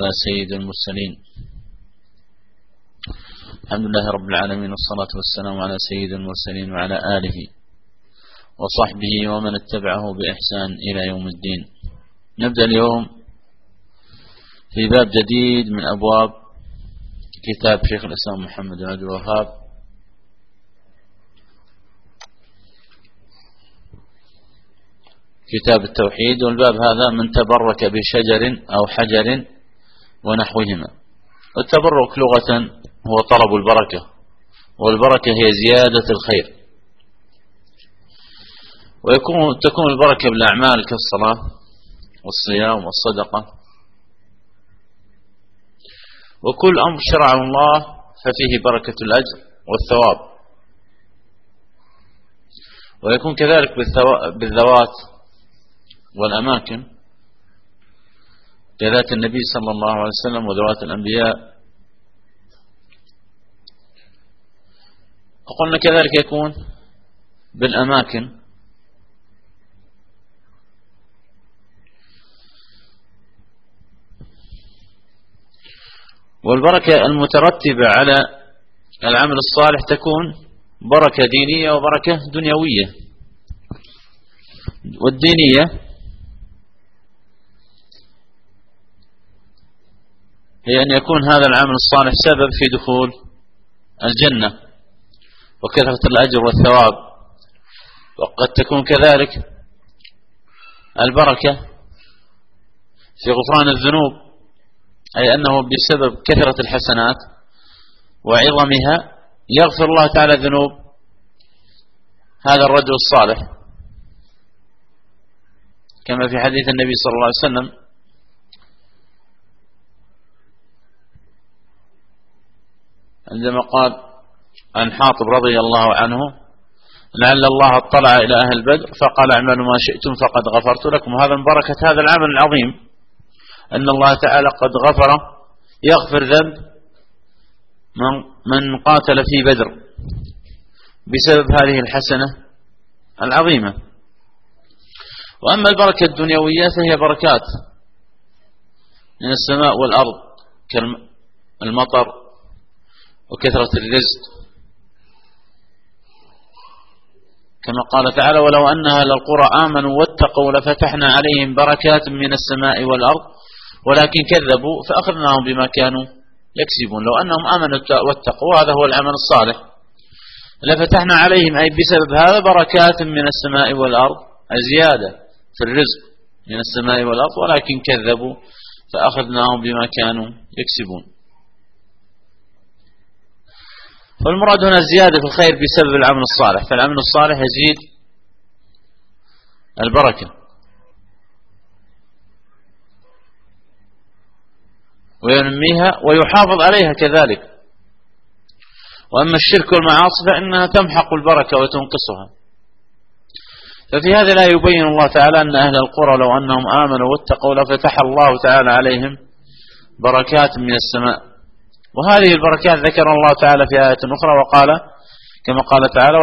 سيد المرسلين. الحمد لله رب العالمين، والصلاة والسلام على سيد المرسلين وعلى آله وصحبه ومن اتبعه بإحسان إلى يوم الدين. نبدأ اليوم في باب جديد من أبواب كتاب شيخ الإسلام محمد بن عبد الوهاب، كتاب التوحيد. والباب هذا من تبرك بشجر أو حجر ونحوهما. والتبرك لغة هو طلب البركة، والبركة هي زيادة الخير، تكون البركة بالأعمال كالصلاة والصيام والصدقة، وكل أمر شرعه الله ففيه بركة الأجر والثواب. ويكون كذلك بالذوات والأماكن كذات النبي صلى الله عليه وسلم وذوات الأنبياء. وقلنا كذلك يكون بالأماكن، والبركة المترتبة على العمل الصالح تكون بركة دينية وبركة دنيوية. والدينية هي أن يكون هذا العمل الصالح سبب في دخول الجنة وكثرة الأجر والثواب. وقد تكون كذلك البركة في غفران الذنوب، أي أنه بسبب كثرة الحسنات وعظمها يغفر الله تعالى ذنوب هذا الرجل الصالح، كما في حديث النبي صلى الله عليه وسلم عندما قال عن حاطب رضي الله عنه: لعل الله اطلع إلى أهل بدر فقال اعملوا ما شئتم فقد غفرت لكم. هذا من بركة هذا العمل العظيم، أن الله تعالى قد يغفر ذنب من قاتل في بدر بسبب هذه الحسنة العظيمة. وأما البركة الدنيوية فهي بركات من السماء والأرض كالمطر وكثرة الرزق، كما قال تعالى: ولو أن أهل القرى آمنوا واتقوا لفتحنا عليهم بركات من السماء والأرض ولكن كذبوا فأخذناهم بما كانوا يكسبون. لو أنهم آمنوا واتقوا، هذا هو العمل الصالح، لفتحنا عليهم أي بسبب هذا بركات من السماء والأرض، زيادة في الرزق من السماء والأرض، ولكن كذبوا فأخذناهم بما كانوا يكسبون. فالمراد هنا الزيادة في الخير بسبب العمل الصالح، فالعمل الصالح يزيد البركة وينميها ويحافظ عليها كذلك. وأما الشرك والمعاصي فإنها تمحق البركة وتنقصها. ففي هذا لا يبين الله تعالى أن أهل القرى لو أنهم آمنوا واتقوا لفتح الله تعالى عليهم بركات من السماء. وهذه البركات ذكر الله تعالى في آية أخرى وقال كما قال تعالى: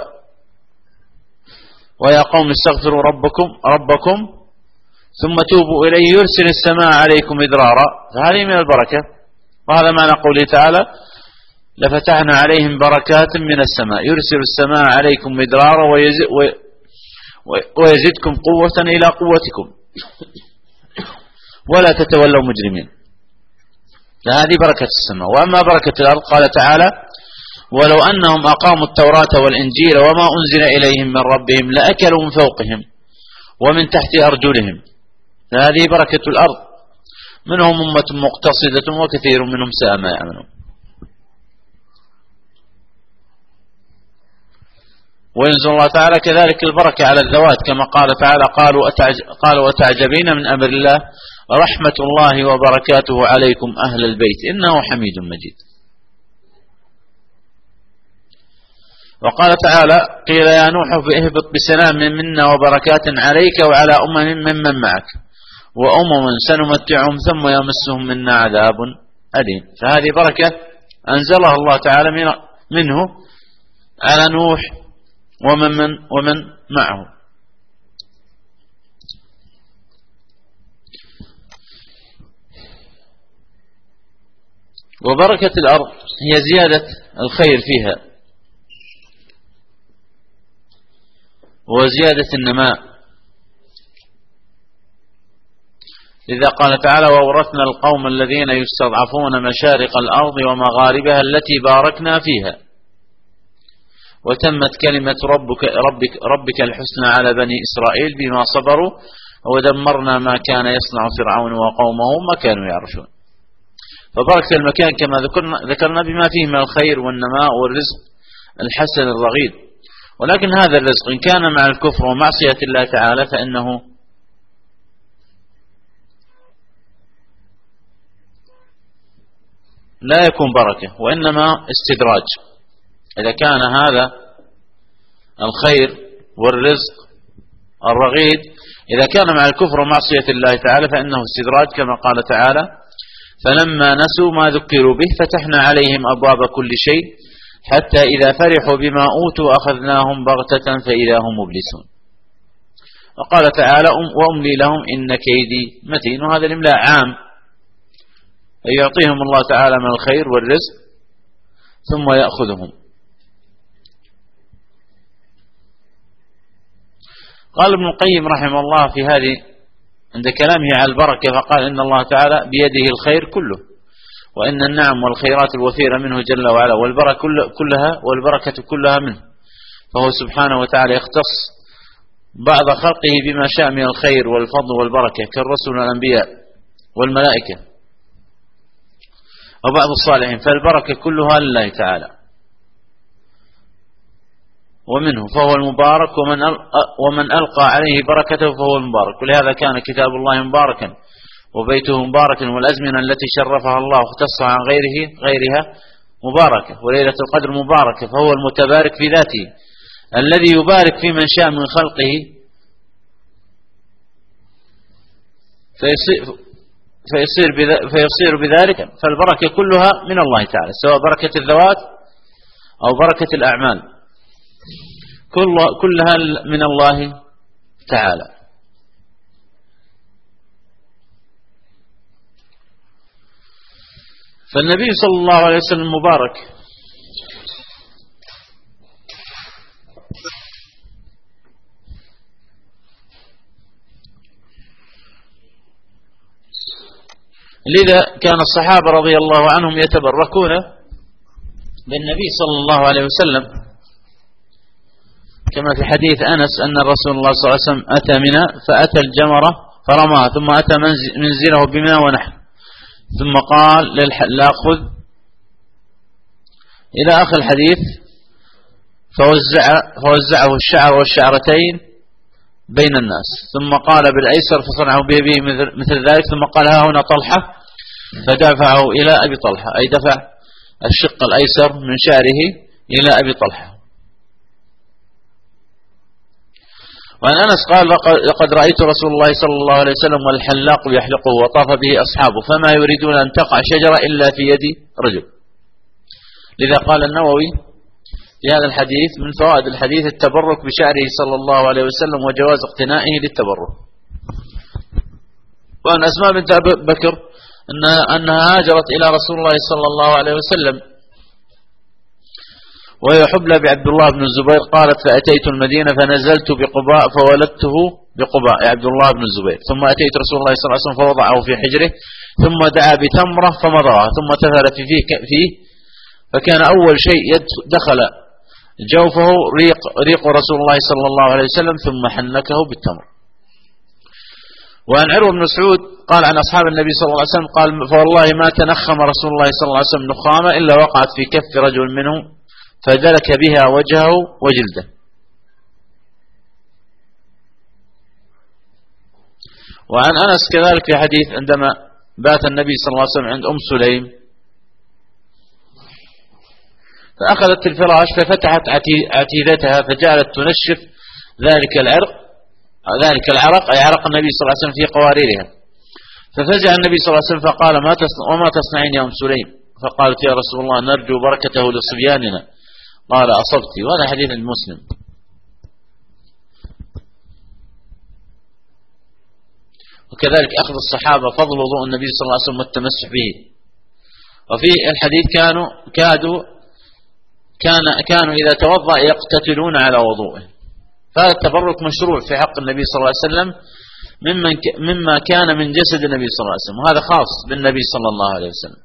ويا قوم استغفروا ربكم ثم توبوا إليه يرسل السماء عليكم مدرارا. فهذه من البركة، وهذا معنى قوله تعالى: لفتحنا عليهم بركات من السماء، يرسل السماء عليكم مدرارا ويزدكم قوة إلى قوتكم ولا تتولوا مجرمين. فهذه بركة السماء. وأما بركة الأرض قال تعالى: ولو أنهم أقاموا التوراة والإنجيل وما أنزل إليهم من ربهم لأكلوا من فوقهم ومن تحت أرجلهم. فهذه بركة الأرض، منهم أمة مقتصدة وكثير منهم ساء ما يعملون. وينزل الله تعالى كذلك البركة على الذوات، كما قال تعالى: قالوا أتعجبين من أمر الله رحمة الله وبركاته عليكم أهل البيت إنه حميد مجيد. وقال تعالى: قيل يا نوح اهبط بسلام منا وبركات عليك وعلى ممن معك سنمتعهم ثم يمسهم منا عذاب أليم. فهذه بركة أنزلها الله تعالى منه على نوح ومن معه. وبركة الأرض هي زيادة الخير فيها وزيادة النماء. لذا قال تعالى: وأورثنا القوم الذين يستضعفون مشارق الأرض ومغاربها التي باركنا فيها وتمت كلمة ربك الحسنى على بني إسرائيل بما صبروا ودمرنا ما كان يصنع فرعون وقومه ما كانوا يعرشون. فبركة المكان كما ذكرنا بما فيه من الخير والنماء والرزق الحسن الرغيد. ولكن هذا الرزق إن كان مع الكفر ومعصية الله تعالى فإنه لا يكون بركة وإنما استدراج. إذا كان هذا الخير والرزق الرغيد إذا كان مع الكفر ومعصية الله تعالى فإنه استدراج، كما قال تعالى: فلما نسوا ما ذكروا به فتحنا عليهم أبواب كل شيء حتى إذا فرحوا بما أوتوا أخذناهم بغتة فإذا هم مبلسون. وقال تعالى: وأملي لهم إن كيدي متين. وهذا الإملاء عام، يعطيهم الله تعالى من الخير والرزق ثم يأخذهم. قال ابن القيم رحمه الله في هذه عند كلامه على البركة فقال: إن الله تعالى بيده الخير كله، وإن النعم والخيرات الوفيرة منه جل وعلا، والبركة كلها منه، فهو سبحانه وتعالى يختص بعض خلقه بما شاء من الخير والفضل والبركة كالرسل والأنبياء والملائكة وبعض الصالحين، فالبركة كلها لله تعالى ومنه، فهو المبارك، ومن ألقى عليه بركته فهو المبارك. ولهذا كان كتاب الله مباركا وبيته مباركا، والأزمنة التي شرفها الله واختصها عن غيرها مباركة، وليلة القدر مباركة، فهو المتبارك في ذاته الذي يبارك في من شاء من خلقه فيصير بذلك. فالبركة كلها من الله تعالى، سواء بركة الذوات أو بركة الأعمال، كلها من الله تعالى. فالنبي صلى الله عليه وسلم مبارك، لذا كان الصحابة رضي الله عنهم يتبركون بالنبي صلى الله عليه وسلم، كما في حديث أنس أن رسول الله صلى الله عليه وسلم أتى منى فأتى الجمرة فرماها، ثم أتى منزله بمنى ونحر، ثم قال للحلاق خذ إلى آخر الحديث، فوزعه الشعر والشعرتين بين الناس، ثم قال بالأيسر فصنعه به مثل ذلك، ثم قال ها هنا طلحة فدفعه إلى أبي طلحة، أي دفع الشق الأيسر من شعره إلى أبي طلحة. وعن أنس قال: لقد رأيت رسول الله صلى الله عليه وسلم والحلاق يحلقه وطاف به أصحابه فما يريدون أن تقع شجرة إلا في يد رجل. لذا قال النووي في هذا الحديث: من فوائد الحديث التبرك بشعره صلى الله عليه وسلم وجواز اقتنائه للتبرك. وأن أسماء بنت أبي بكر أنها هاجرت إلى رسول الله صلى الله عليه وسلم وهي حبلى بعبد الله بن الزبير، قالت: فأتيت المدينة فنزلت بقباء فولدته بقباء عبد الله بن الزبير، ثم أتيت رسول الله صلى الله عليه وسلم فوضعه في حجره، ثم دعا بتمرة فمضغها، ثم تفل فيه فكان أول شيء دخل جوفه ريق رسول الله صلى الله عليه وسلم، ثم حنكه بالتمر. وعن عروة بن مسعود قال عن أصحاب النبي صلى الله عليه وسلم قال: فوالله ما تنخم رسول الله صلى الله عليه وسلم نخامة إلا وقعت في كف رجل منهم فدلك بها وجهه وجلده. وعن أنس كذلك في حديث عندما بات النبي صلى الله عليه وسلم عند أم سليم فأخذت الفراش ففتحت عتيدتها فجعلت تنشف ذلك العرق أي عرق النبي صلى الله عليه وسلم في قواريرها، ففزع النبي صلى الله عليه وسلم فقال: وما تصنعين يا أم سليم؟ فقالت: يا رسول الله نرجو بركته لصبياننا. قال: أصبت. وهذا حديث المسلم. وكذلك أخذ الصحابة فضل وضوء النبي صلى الله عليه وسلم والتمسح به، وفي الحديث كانوا إذا توضأ يقتتلون على وضوءه. فهذا التبرك مشروع في حق النبي صلى الله عليه وسلم مما كان من جسد النبي صلى الله عليه وسلم، وهذا خاص بالنبي صلى الله عليه وسلم.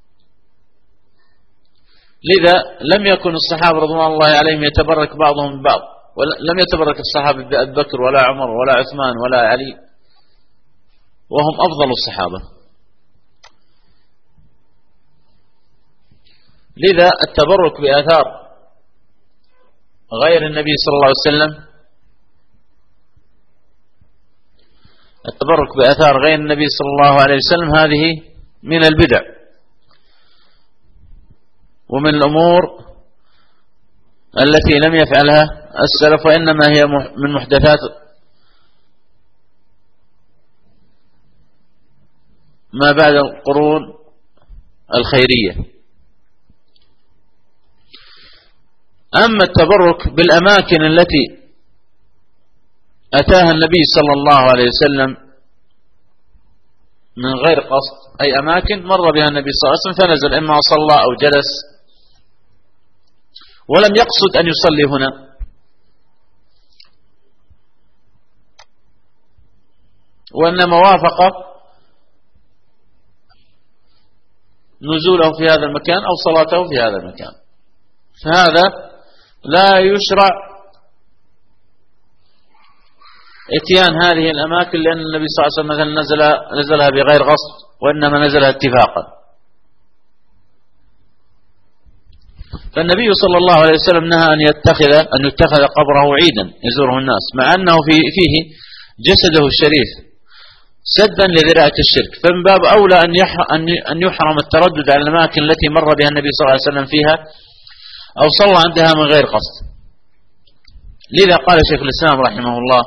لذا لم يكن الصحابة رضوان الله عليهم يتبرك بعضهم ببعض، ولم يتبرك الصحابة بأبي بكر ولا عمر ولا عثمان ولا علي، وهم أفضل الصحابة. لذا التبرك بآثار غير النبي صلى الله عليه وسلم، التبرك بآثار غير النبي صلى الله عليه وسلم هذه من البدع ومن الأمور التي لم يفعلها السلف، وإنما هي من محدثات ما بعد القرون الخيرية. أما التبرك بالأماكن التي أتاها النبي صلى الله عليه وسلم من غير قصد، أي أماكن مر بها النبي صلى الله عليه وسلم فنزل، إما صلى أو جلس ولم يقصد أن يصلي هنا، وإنما وافق نزوله في هذا المكان أو صلاته في هذا المكان، فهذا لا يشرع اتيان هذه الأماكن، لأن النبي صلى الله عليه وسلم مثلا نزلها بغير قصد، وإنما نزلها اتفاقا. فالنبي صلى الله عليه وسلم نهى أن يتخذ قبره عيدا يزوره الناس، مع أنه فيه جسده الشريف سدا لذراعة الشرك، فمن باب أولى أن يحرم التردد على الأماكن التي مر بها النبي صلى الله عليه وسلم فيها أو صلى عندها من غير قصد. لذا قال شيخ الإسلام رحمه الله: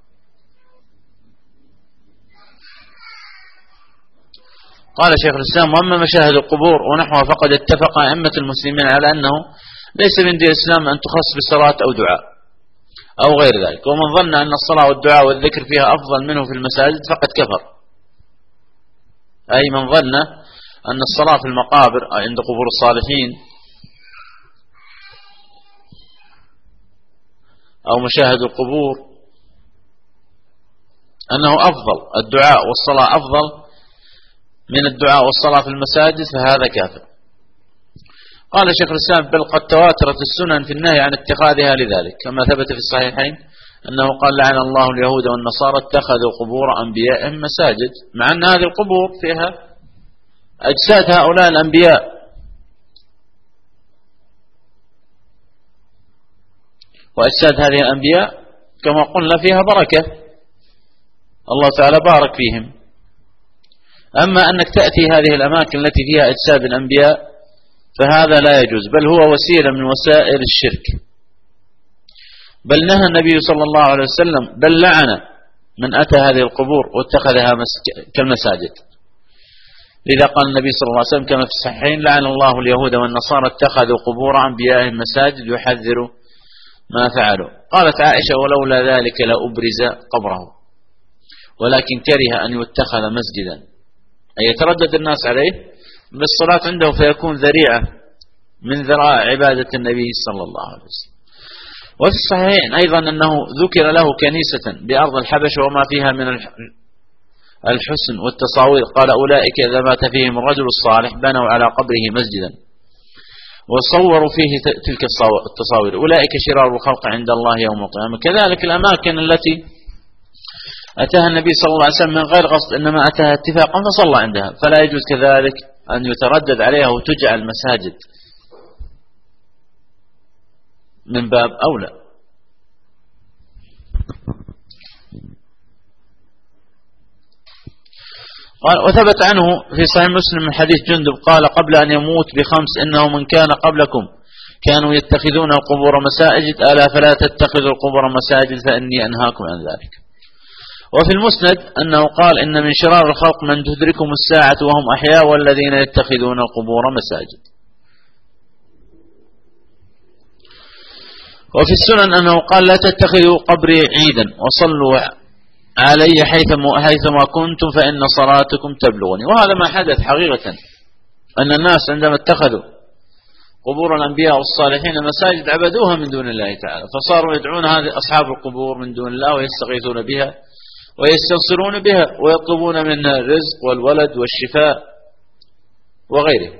قال شيخ الإسلام: وأما مشاهد القبور ونحوها فقد اتفق أئمة المسلمين على أنه ليس من دين الإسلام أن تخص بالصلاة أو دعاء أو غير ذلك، ومن ظن أن الصلاة والدعاء والذكر فيها أفضل منه في المساجد فقد كفر. أي من ظن أن الصلاة في المقابر عند قبور الصالحين أو مشاهد القبور أنه أفضل، الدعاء والصلاة أفضل من الدعاء والصلاة في المساجد، فهذا كافر. قال شيخ الإسلام: بل قد تواترت السنن في النهي عن اتخاذها لذلك، كما ثبت في الصحيحين أنه قال: لعن الله اليهود والنصارى اتخذوا قبور أنبيائهم مساجد، مع أن هذه القبور فيها أجساد هؤلاء الأنبياء، وأجساد هذه الأنبياء كما قلنا فيها بركة، الله تعالى بارك فيهم. أما أنك تأتي هذه الأماكن التي فيها أجساد الأنبياء فهذا لا يجوز، بل هو وسيلة من وسائل الشرك. بل نهى النبي صلى الله عليه وسلم، بل لعن من أتى هذه القبور واتخذها كالمساجد. لذا قال النبي صلى الله عليه وسلم كما في الصحيحين: لعن الله اليهود والنصارى اتخذوا قبور أنبيائهم مساجد يحذر ما فعلوا. قالت عائشة: ولولا ذلك لأبرز قبره، ولكن كره أن يتخذ مسجدا، أي يتردد الناس عليه بالصلاة عنده فيكون ذريعة من ذرائع عبادة النبي صلى الله عليه وسلم. وفي الصحيحين أيضا أنه ذكر له كنيسة بأرض الحبشة وما فيها من الحسن والتصاوير، قال: أولئك إذا مات فيهم الرجل الصالح بنوا على قبره مسجدا وصوروا فيه تلك التصاوير، أولئك شرار الخلق عند الله يوم القيامة. كذلك الأماكن التي أتاها النبي صلى الله عليه وسلم من غير قصد، إنما أتاها اتفاقا فصلى عندها، فلا يجوز كذلك أن يتردد عليها وتجعل مساجد، من باب أولى. قال: وثبت عنه في صحيح مسلم من حديث جندب قال: قبل أن يموت ب5 إنه من كان قبلكم كانوا يتخذون القبور مساجد، ألا فلا تتخذوا القبور مساجد فإني أنهاكم عن ذلك. وفي المسند أنه قال: إن من شرار الخلق من تدركهم الساعة وهم أحياء والذين يتخذون القبور مساجد. وفي السنن أنه قال: لا تتخذوا قبري عيدا وصلوا علي حيثما كنتم فإن صلاتكم تبلغني. وهذا ما حدث حقيقة، أن الناس عندما اتخذوا قبور الأنبياء والصالحين مساجد عبدوها من دون الله تعالى، فصاروا يدعون هذه أصحاب القبور من دون الله ويستغيثون بها ويستنصرون بها ويطلبون منها الرزق والولد والشفاء وغيره.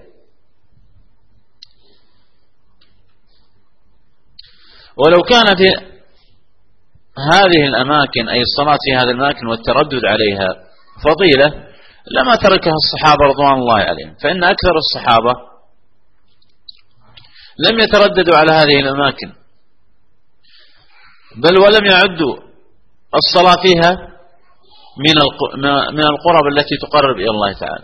ولو كان في هذه الأماكن أي الصلاة في هذه الأماكن والتردد عليها فضيلة لما تركها الصحابة رضوان الله عليهم، فإن أكثر الصحابة لم يترددوا على هذه الأماكن، بل ولم يعدوا الصلاة فيها من القرب التي تقرب إلى الله تعالى.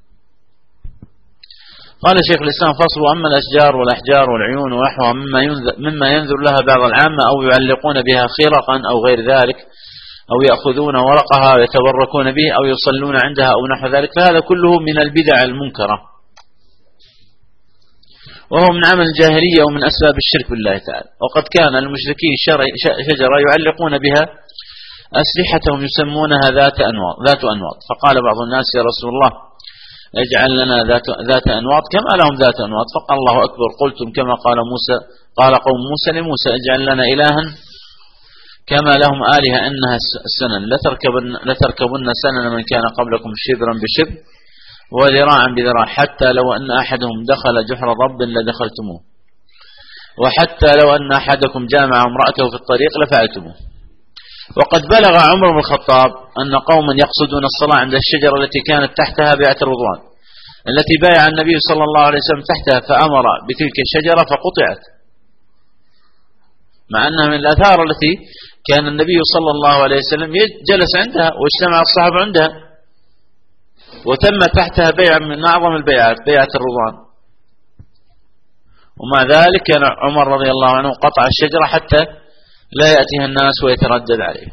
قال شيخ الإسلام: فصل: أما الأشجار والأحجار والعيون ونحوها مما ينذر لها بعض العامة أو يعلقون بها خرقا أو غير ذلك، أو يأخذون ورقها ويتبركون به أو يصلون عندها أو نحو ذلك، فهذا كله من البدع المنكرة، وهو من عمل الجاهلية ومن أسباب الشرك بالله تعالى. وقد كان المشركين شجرة يعلقون بها أسلحتهم يسمونها ذات أنواط، فقال بعض الناس: يا رسول الله اجعل لنا ذات أنواط كما لهم ذات أنواط. فقال: الله أكبر، قلتم كما قال قوم موسى لموسى: اجعل لنا إلها كما لهم آلهة إنها السنن لتركبن سنن من كان قبلكم شبرا بشبر وذراعا بذراع، حتى لو أن أحدهم دخل جحر ضب لدخلتموه، وحتى لو أن أحدكم جامع امرأته في الطريق لفعلتموه. وقد بلغ عمر بن الخطاب أن قوما يقصدون الصلاة عند الشجرة التي كانت تحتها بيعة الرضوان التي بايع النبي صلى الله عليه وسلم تحتها، فأمر بتلك الشجرة فقطعت، مع أنها من الآثار التي كان النبي صلى الله عليه وسلم جلس عندها واجتمع الصحابة عندها، وتم تحتها بيع من أعظم البيعات، بيعة الرضوان. ومع ذلك كان عمر رضي الله عنه قطع الشجرة حتى لا يأتيها الناس ويتردد عليه.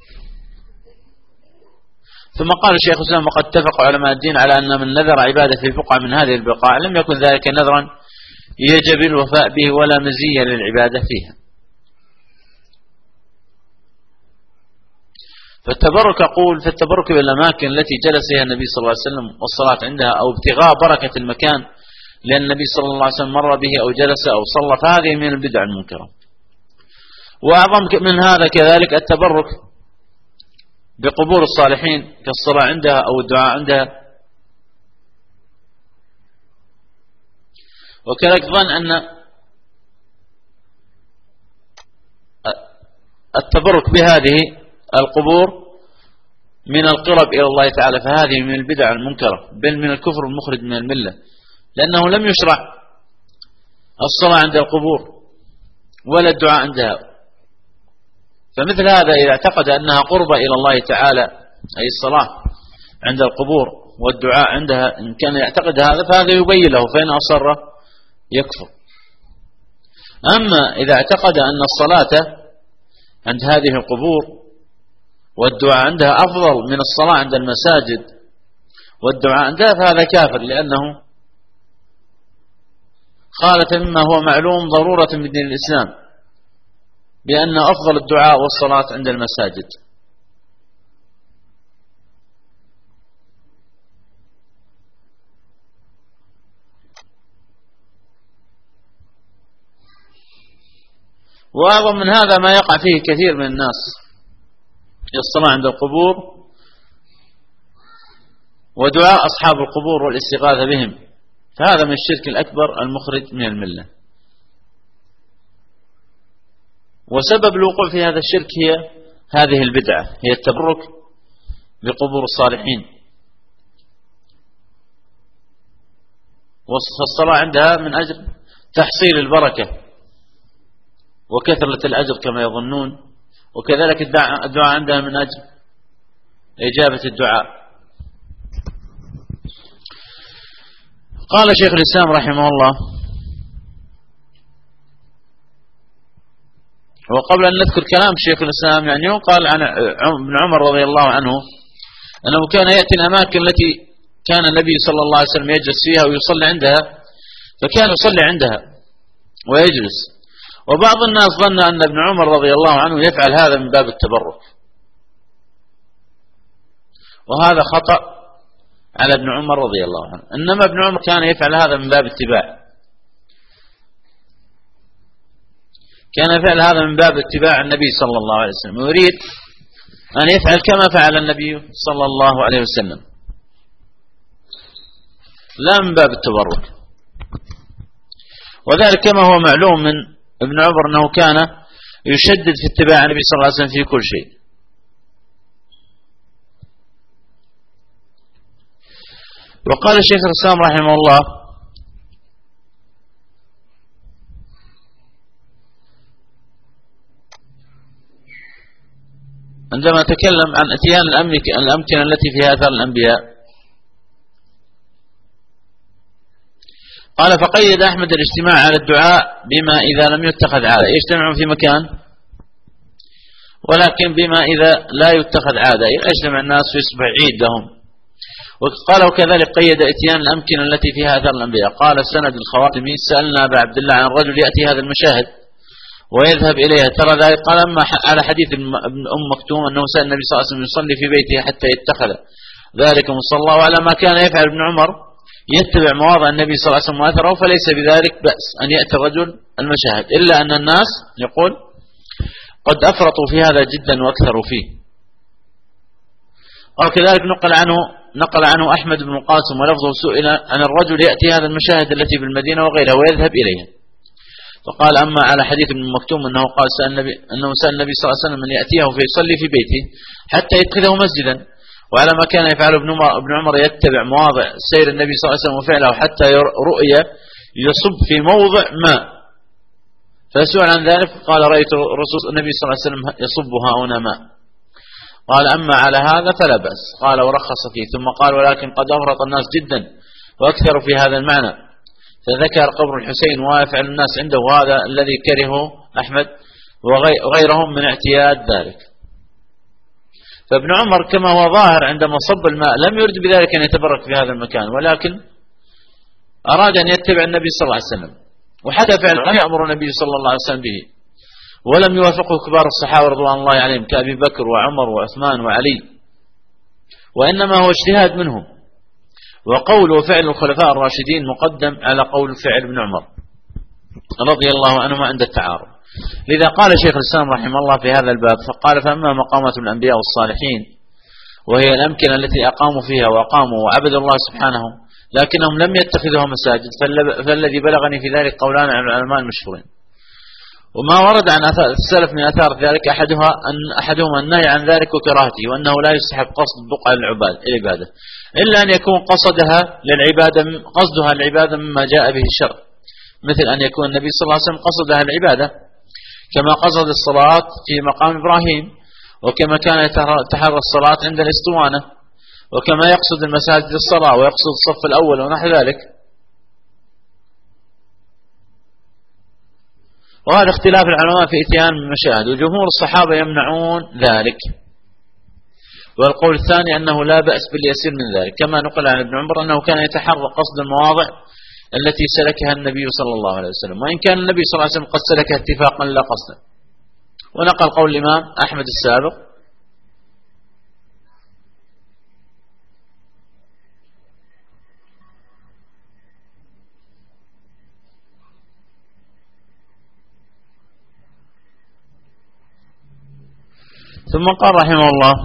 ثم قال الشيخ الإسلام: وقد اتفق علماء الدين على أن من نذر عبادة في بقعة من هذه البقاع لم يكن ذلك نذرا يجب الوفاء به ولا مزية للعبادة فيها. فالتبرك بالأماكن التي جلس فيها النبي صلى الله عليه وسلم والصلاة عندها أو ابتغاء بركة المكان لأن النبي صلى الله عليه وسلم مر به أو جلس أو صلى، فهذه من البدع المنكرة. وأعظم من هذا كذلك التبرك بقبور الصالحين كالصلاة عندها أو الدعاء عندها. وكذلك ظن أن التبرك بهذه القبور من القرب إلى الله تعالى، فهذه من البدع المنكرة، بل من الكفر المخرج من الملة، لأنه لم يشرع الصلاة عند القبور ولا الدعاء عندها. فمثل هذا إذا اعتقد أنها قربة إلى الله تعالى أي الصلاة عند القبور والدعاء عندها، إن كان يعتقد هذا فهذا يبين له، فإن أصر يكفر. أما إذا اعتقد أن الصلاة عند هذه القبور والدعاء عندها أفضل من الصلاة عند المساجد والدعاء عندها، فهذا كافر، لأنه خالف مما هو معلوم ضرورة من دين الإسلام بأن أفضل الدعاء والصلاة عند المساجد. وأعظم من هذا ما يقع فيه كثير من الناس، الصلاة عند القبور ودعاء أصحاب القبور والاستغاثة بهم، فهذا من الشرك الأكبر المخرج من الملة. وسبب الوقوع في هذا الشرك هي هذه البدعة، هي التبرك بقبور الصالحين، والصلاة عندها من أجل تحصيل البركة وكثرة الأجر كما يظنون، وكذلك الدعاء عندها من أجل إجابة الدعاء. قال شيخ الإسلام رحمه الله: وقبل أن نذكر كلام شيخ الإسلام يعني قال عن ابن عمر رضي الله عنه أنه كان يأتي الأماكن التي كان النبي صلى الله عليه وسلم يجلس فيها ويصلي عندها، فكان يصلي عندها ويجلس. وبعض الناس ظن أن ابن عمر رضي الله عنه يفعل هذا من باب التبرك، وهذا خطأ على ابن عمر رضي الله عنه. إنما ابن عمر كان يفعل هذا من باب اتباع، كان يفعل هذا من باب اتباع النبي صلى الله عليه وسلم، ويريد أن يفعل كما فعل النبي صلى الله عليه وسلم، لا من باب التبرك. وذلك كما هو معلوم من ابن عمر أنه كان يشدد في اتباع النبي صلى الله عليه وسلم في كل شيء. وقال الشيخ الإسلام رحمه الله: عندما تكلم عن اتيان الأمكنة التي فيها أثر الأنبياء، قال: فقيد أحمد الاجتماع على الدعاء بما إذا لم يتخذ عادة، يجتمعون في مكان، ولكن بما إذا لا يتخذ عادة، يجتمع الناس ويصبح عيد لهم. وقال: وكذلك قيد اتيان الأمكنة التي فيها أثر الأنبياء. قال السند الخواتمي: سألنا أبا عبد الله عن الرجل يأتي هذا المشاهد ويذهب إليها، ترى ذلك؟ قال: أما على حديث ابن أم مكتوم أنه سأل النبي صلى الله عليه وسلم يصلي في بيته حتى يتخذ ذلك مصلى، وعلى ما كان يفعل ابن عمر يتبع مواضع النبي صلى الله عليه وسلم وأثره، فليس بذلك بأس أن يأتي الرجل المشاهد، إلا أن الناس يقول قد أفرطوا في هذا جدا وأكثروا فيه. وكذلك نقل عنه أحمد بن القاسم ولفظه: سئل عن الرجل يأتي هذا المشاهد التي بالمدينة وغيرها ويذهب إليها، فقال: أما على حديث ابن مكتوم أنه قال أنه سأل النبي صلى الله عليه وسلم أن يأتيه فيصلي في بيته حتى يتخذه مسجدا، وعلى ما كان يفعله ابن عمر يتبع مواضع سير النبي صلى الله عليه وسلم وفعله حتى رؤية يصب في موضع ماء، فسئل عن ذلك قال: رأيت النبي صلى الله عليه وسلم يصب هنا ماء. قال: أما على هذا فلا بأس. قال: ورخص فيه. ثم قال: ولكن قد أفرط الناس جدا وأكثروا في هذا المعنى، فذكر قبر الحسين ويفعل الناس عنده، وهذا الذي كرهه أحمد وغيرهم من اعتياد ذلك. فابن عمر كما هو ظاهر عندما صب الماء لم يرد بذلك أن يتبرك في هذا المكان، ولكن أراد أن يتبع النبي صلى الله عليه وسلم، وحتى فعل لم يأمر النبي صلى الله عليه وسلم به، ولم يوافقه كبار الصحابة رضوان الله عليهم كأبي بكر وعمر وعثمان وعلي، وإنما هو اجتهاد منهم. وقول وفعل الخلفاء الراشدين مقدم على قول فعل ابن عمر رضي الله عنهما عند التعارض. لذا قال شيخ الإسلام رحمه الله في هذا الباب فقال: فأما مقامات الأنبياء والصالحين وهي الأمكنة التي أقاموا فيها وأقاموا وعبدوا الله سبحانه لكنهم لم يتخذوها مساجد، فالذي بلغني في ذلك قولان عن العلماء المشهورين. وما ورد عن السلف من آثار ذلك أحدهما النهي عن ذلك وكراهته، وأنه لا يستحب قصد بقع العبادة إلا أن يكون قصدها العبادة مما جاء به الشرع، مثل أن يكون النبي صلى الله عليه وسلم قصدها العبادة كما قصد الصلاة في مقام إبراهيم، وكما كان يتحرى الصلاة عند الاسطوانة، وكما يقصد المساجد الصلاة ويقصد الصف الأول ونحو ذلك. وهذا اختلاف العلماء في اتيان المشاهد، وجمهور الصحابة يمنعون ذلك. والقول الثاني أنه لا بأس باليسير من ذلك، كما نقل عن ابن عمر أنه كان يتحرى قصد المواضع التي سلكها النبي صلى الله عليه وسلم، وإن كان النبي صلى الله عليه وسلم قد سلكها اتفاقا لا قصدا. ونقل قول الإمام أحمد السابق: ثم قال رحمه الله: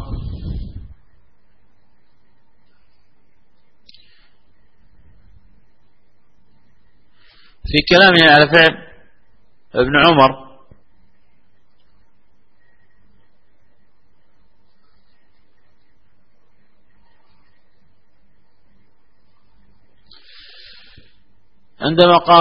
في كلامه على فعل ابن عمر: عندما قال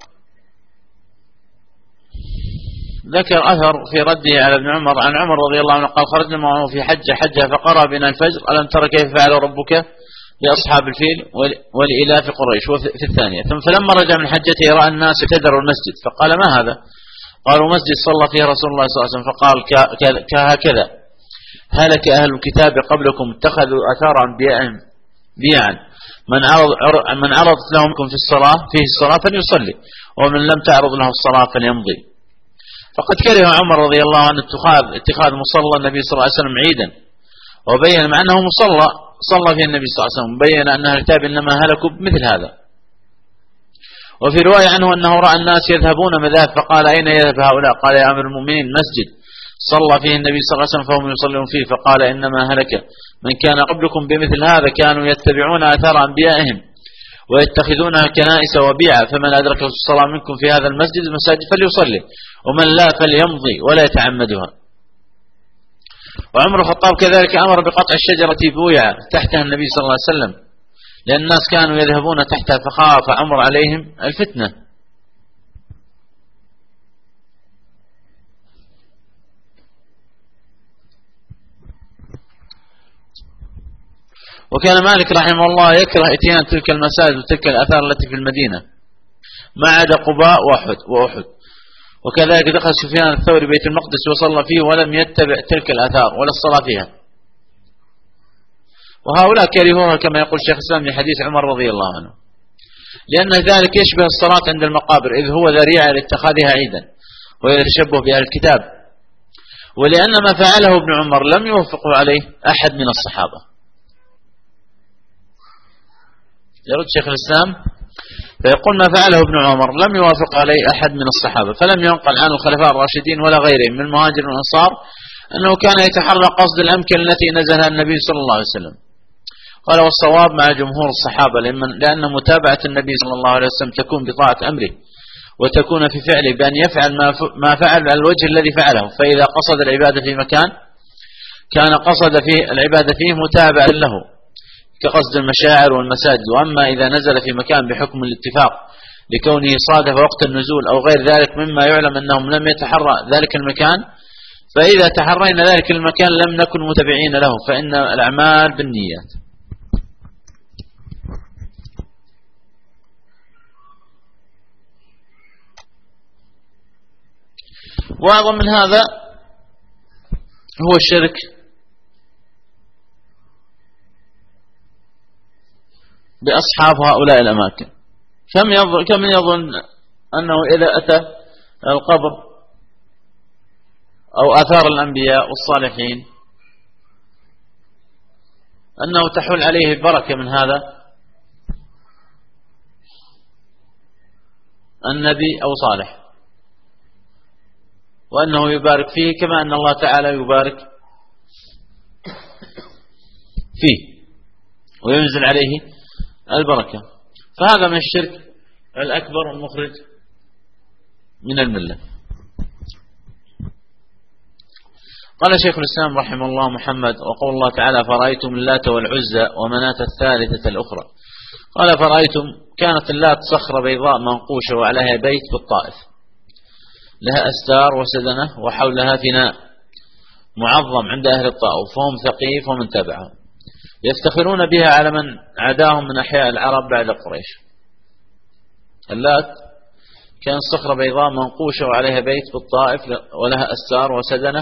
ذكر أثر في رده على ابن عمر عن عمر رضي الله عنه قال: خرجنا معه في حجة فقرأ بنا الفجر: ألم تر كيف فعل ربك بأصحاب الفيل ولإلاف قريش، وفي الثانية. ثم فلما رجع من حجته رأى الناس ابتدروا المسجد، فقال: ما هذا؟ قالوا: مسجد صلى فيه رسول الله صلى الله عليه وسلم. فقال: كهكذا هلك أهل الكتاب قبلكم اتخذوا آثار أنبيائهم بيعا، من عرضت لهم في الصلاة فليصلي، ومن لم تعرض له الصلاة فليمضي. فقد كره عمر رضي الله عنه اتخاذ مصلى النبي صلى الله عليه وسلم عيدا، وبين مع أنه مصلى صلى فيه النبي صلى الله عليه وسلم، بين أن أهل الكتاب إنما هلكوا بمثل هذا. وفي رواية عنه أنه رأى الناس يذهبون مذاهب فقال أين يذهب هؤلاء؟ قال يا أمير المؤمنين مسجد صلى فيه النبي صلى الله عليه وسلم فهم يصلون فيه، فقال إنما هلك من كان قبلكم بمثل هذا، كانوا يتبعون آثار أنبيائهم ويتخذونها كنائس وبيعا، فمن أدركه الصلاة منكم في هذا المسجد فليصلي، ومن لا فليمضي ولا يتعمدها. وعمر الخطاب كذلك أمر بقطع الشجرة بويعة تحتها النبي صلى الله عليه وسلم، لأن الناس كانوا يذهبون تحتها، فخاف عمر عليهم الفتنة. وكان مالك رحمه الله يكره اتيان تلك المساجد وتلك الآثار التي في المدينة ما عدا قباء وأحد. وكذلك دخل سفيان الثوري بيت المقدس وصلى فيه ولم يتبع تلك الآثار ولا الصلاة فيها. وهؤلاء كرهوها كما يقول الشيخ الإسلام في حديث عمر رضي الله عنه، لأن ذلك يشبه الصلاة عند المقابر، إذ هو ذريعة لاتخاذها عيدا ويتشبه بأهل الكتاب، ولأن ما فعله ابن عمر لم يوافقه عليه أحد من الصحابة. يرد شيخ الإسلام فيقول ما فعله ابن عمر لم يوافق عليه أحد من الصحابة، فلم ينقل عن الخلفاء الراشدين ولا غيرهم من المهاجر والأنصار أنه كان يتحرى قصد الأمكنة التي نزلها النبي صلى الله عليه وسلم. قال والصواب مع جمهور الصحابة، لأن متابعة النبي صلى الله عليه وسلم تكون بطاعة أمره، وتكون في فعله بأن يفعل ما فعل على الوجه الذي فعله. فإذا قصد العبادة في مكان كان قصد في العبادة فيه متابعة له كقصد المشاعر والمساجد. وأما إذا نزل في مكان بحكم الاتفاق لكونه صادف وقت النزول أو غير ذلك مما يعلم أنهم لم يتحرى ذلك المكان، فإذا تحرينا ذلك المكان لم نكن متبعين له، فإن الأعمال بالنيات. وأعظم من هذا هو الشرك بأصحاب هؤلاء الأماكن. كم يظن أنه إذا أتى القبر أو آثار الأنبياء والصالحين أنه تحول عليه بركة من هذا النبي أو صالح، وأنه يبارك فيه كما أن الله تعالى يبارك فيه وينزل عليه البركة. فهذا من الشرك الأكبر المخرج من الملة. قال شيخ الإسلام رحمه الله محمد: وقول الله تعالى: فرأيتم اللات والعزى ومناة الثالثة الأخرى. قال: فرأيتم كانت اللات صخرة بيضاء منقوشة وعليها بيت بالطائف، لها أستار وسدنة وحولها فناء معظم عند أهل الطائف، فهم ثقيف ومن تبعهم يفتخرون بها على من عداهم من أحياء العرب بعد قريش. اللات كانت صخرة بيضاء منقوشة وعليها بيت بالطائف ولها أستار وسدنة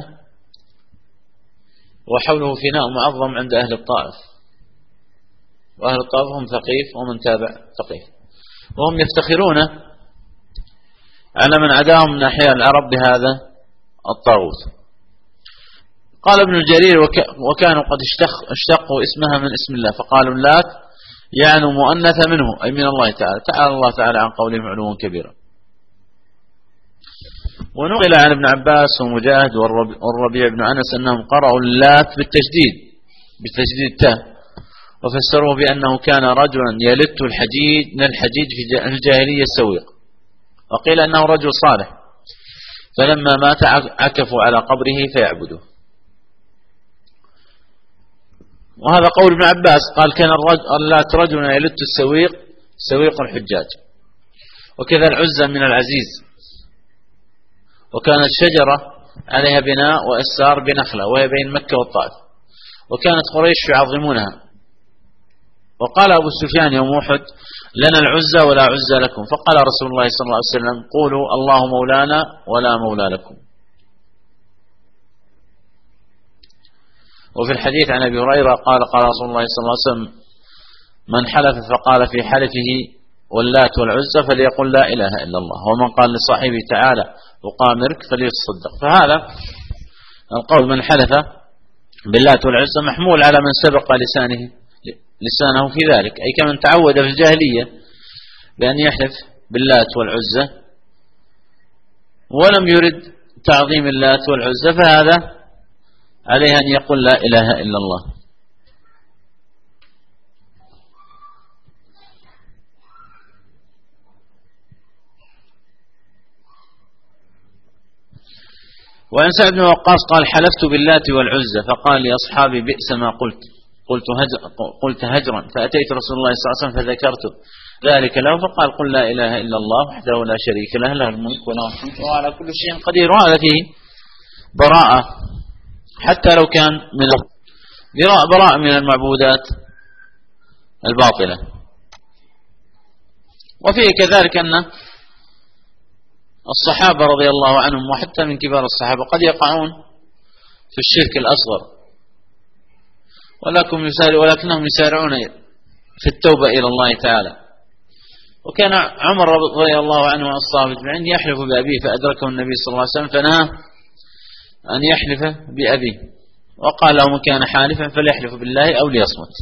وحوله فناء معظم عند أهل الطائف، وأهل الطائف هم ثقيف ومن تابع ثقيف، وهم يفتخرون على من عداهم من أحياء العرب بهذا الطاغوت. قال ابن الجرير: وكانوا قد اشتقوا اسمها من اسم الله، فقالوا اللات يعني مؤنثة منه أي من الله تعالى. تعالى الله تعالى عن قولهم علوا كبيرا. ونقل عن ابن عباس ومجاهد والربيع بن أنس أنهم قرأوا اللات بتشديد التاء، وفسروه بأنه كان رجلا يلت الحجيج من الحجيج في الجاهلية السويق، وقيل أنه رجل صالح فلما مات عكفوا على قبره فيعبدوه. وهذا قول ابن عباس قال: كان اللات رجلا يلت السويق سويق الحجاج. وكذا العزى من العزيز، وكانت شجرة عليها بناء وإسار بنخلة وهي بين مكة والطائف، وكانت قريش يعظمونها. وقال أبو سفيان يوم أحد: لنا العزى ولا عزى لكم، فقال رسول الله صلى الله عليه وسلم: قولوا الله مولانا ولا مولى لكم. وفي الحديث عن أبي هريرة قال: قال رسول الله صلى الله عليه وسلم: من حلف فقال في حلفه واللات والعزى فليقل لا إله إلا الله، ومن قال لصاحبه تعالى أقامرك فليتصدق. فهذا القول من حلف باللات والعزى محمول على من سبق لسانه لسانه في ذلك، أي كمن تعود في الجاهلية بأن يحلف باللات والعزى ولم يرد تعظيم اللات والعزى، فهذا عليه أن يقول لا إله إلا الله. وعن سعد بن وقاص قال حلفت باللات والعزى فقال لأصحابي بئس ما قلت هجرا، فأتيت رسول الله صلى الله عليه وسلم فذكرت ذلك له فقال قل لا إله إلا الله وحده لا شريك له، له الملك وله الحمد وهو على كل شيء قدير. وهذا فيه براءة حتى لو كان من براءة من المعبودات الباطلة. وفيه كذلك أن الصحابة رضي الله عنهم وحتى من كبار الصحابة قد يقعون في الشرك الأصغر ولكنهم يسارعون في التوبة إلى الله تعالى. وكان عمر رضي الله عنه والصحابة أجمعين يحلف بأبيه فأدركه النبي صلى الله عليه وسلم فنهاه أن يحلف بأبيه، وقال له من كان حالفا فليحلف بالله أو ليصمت.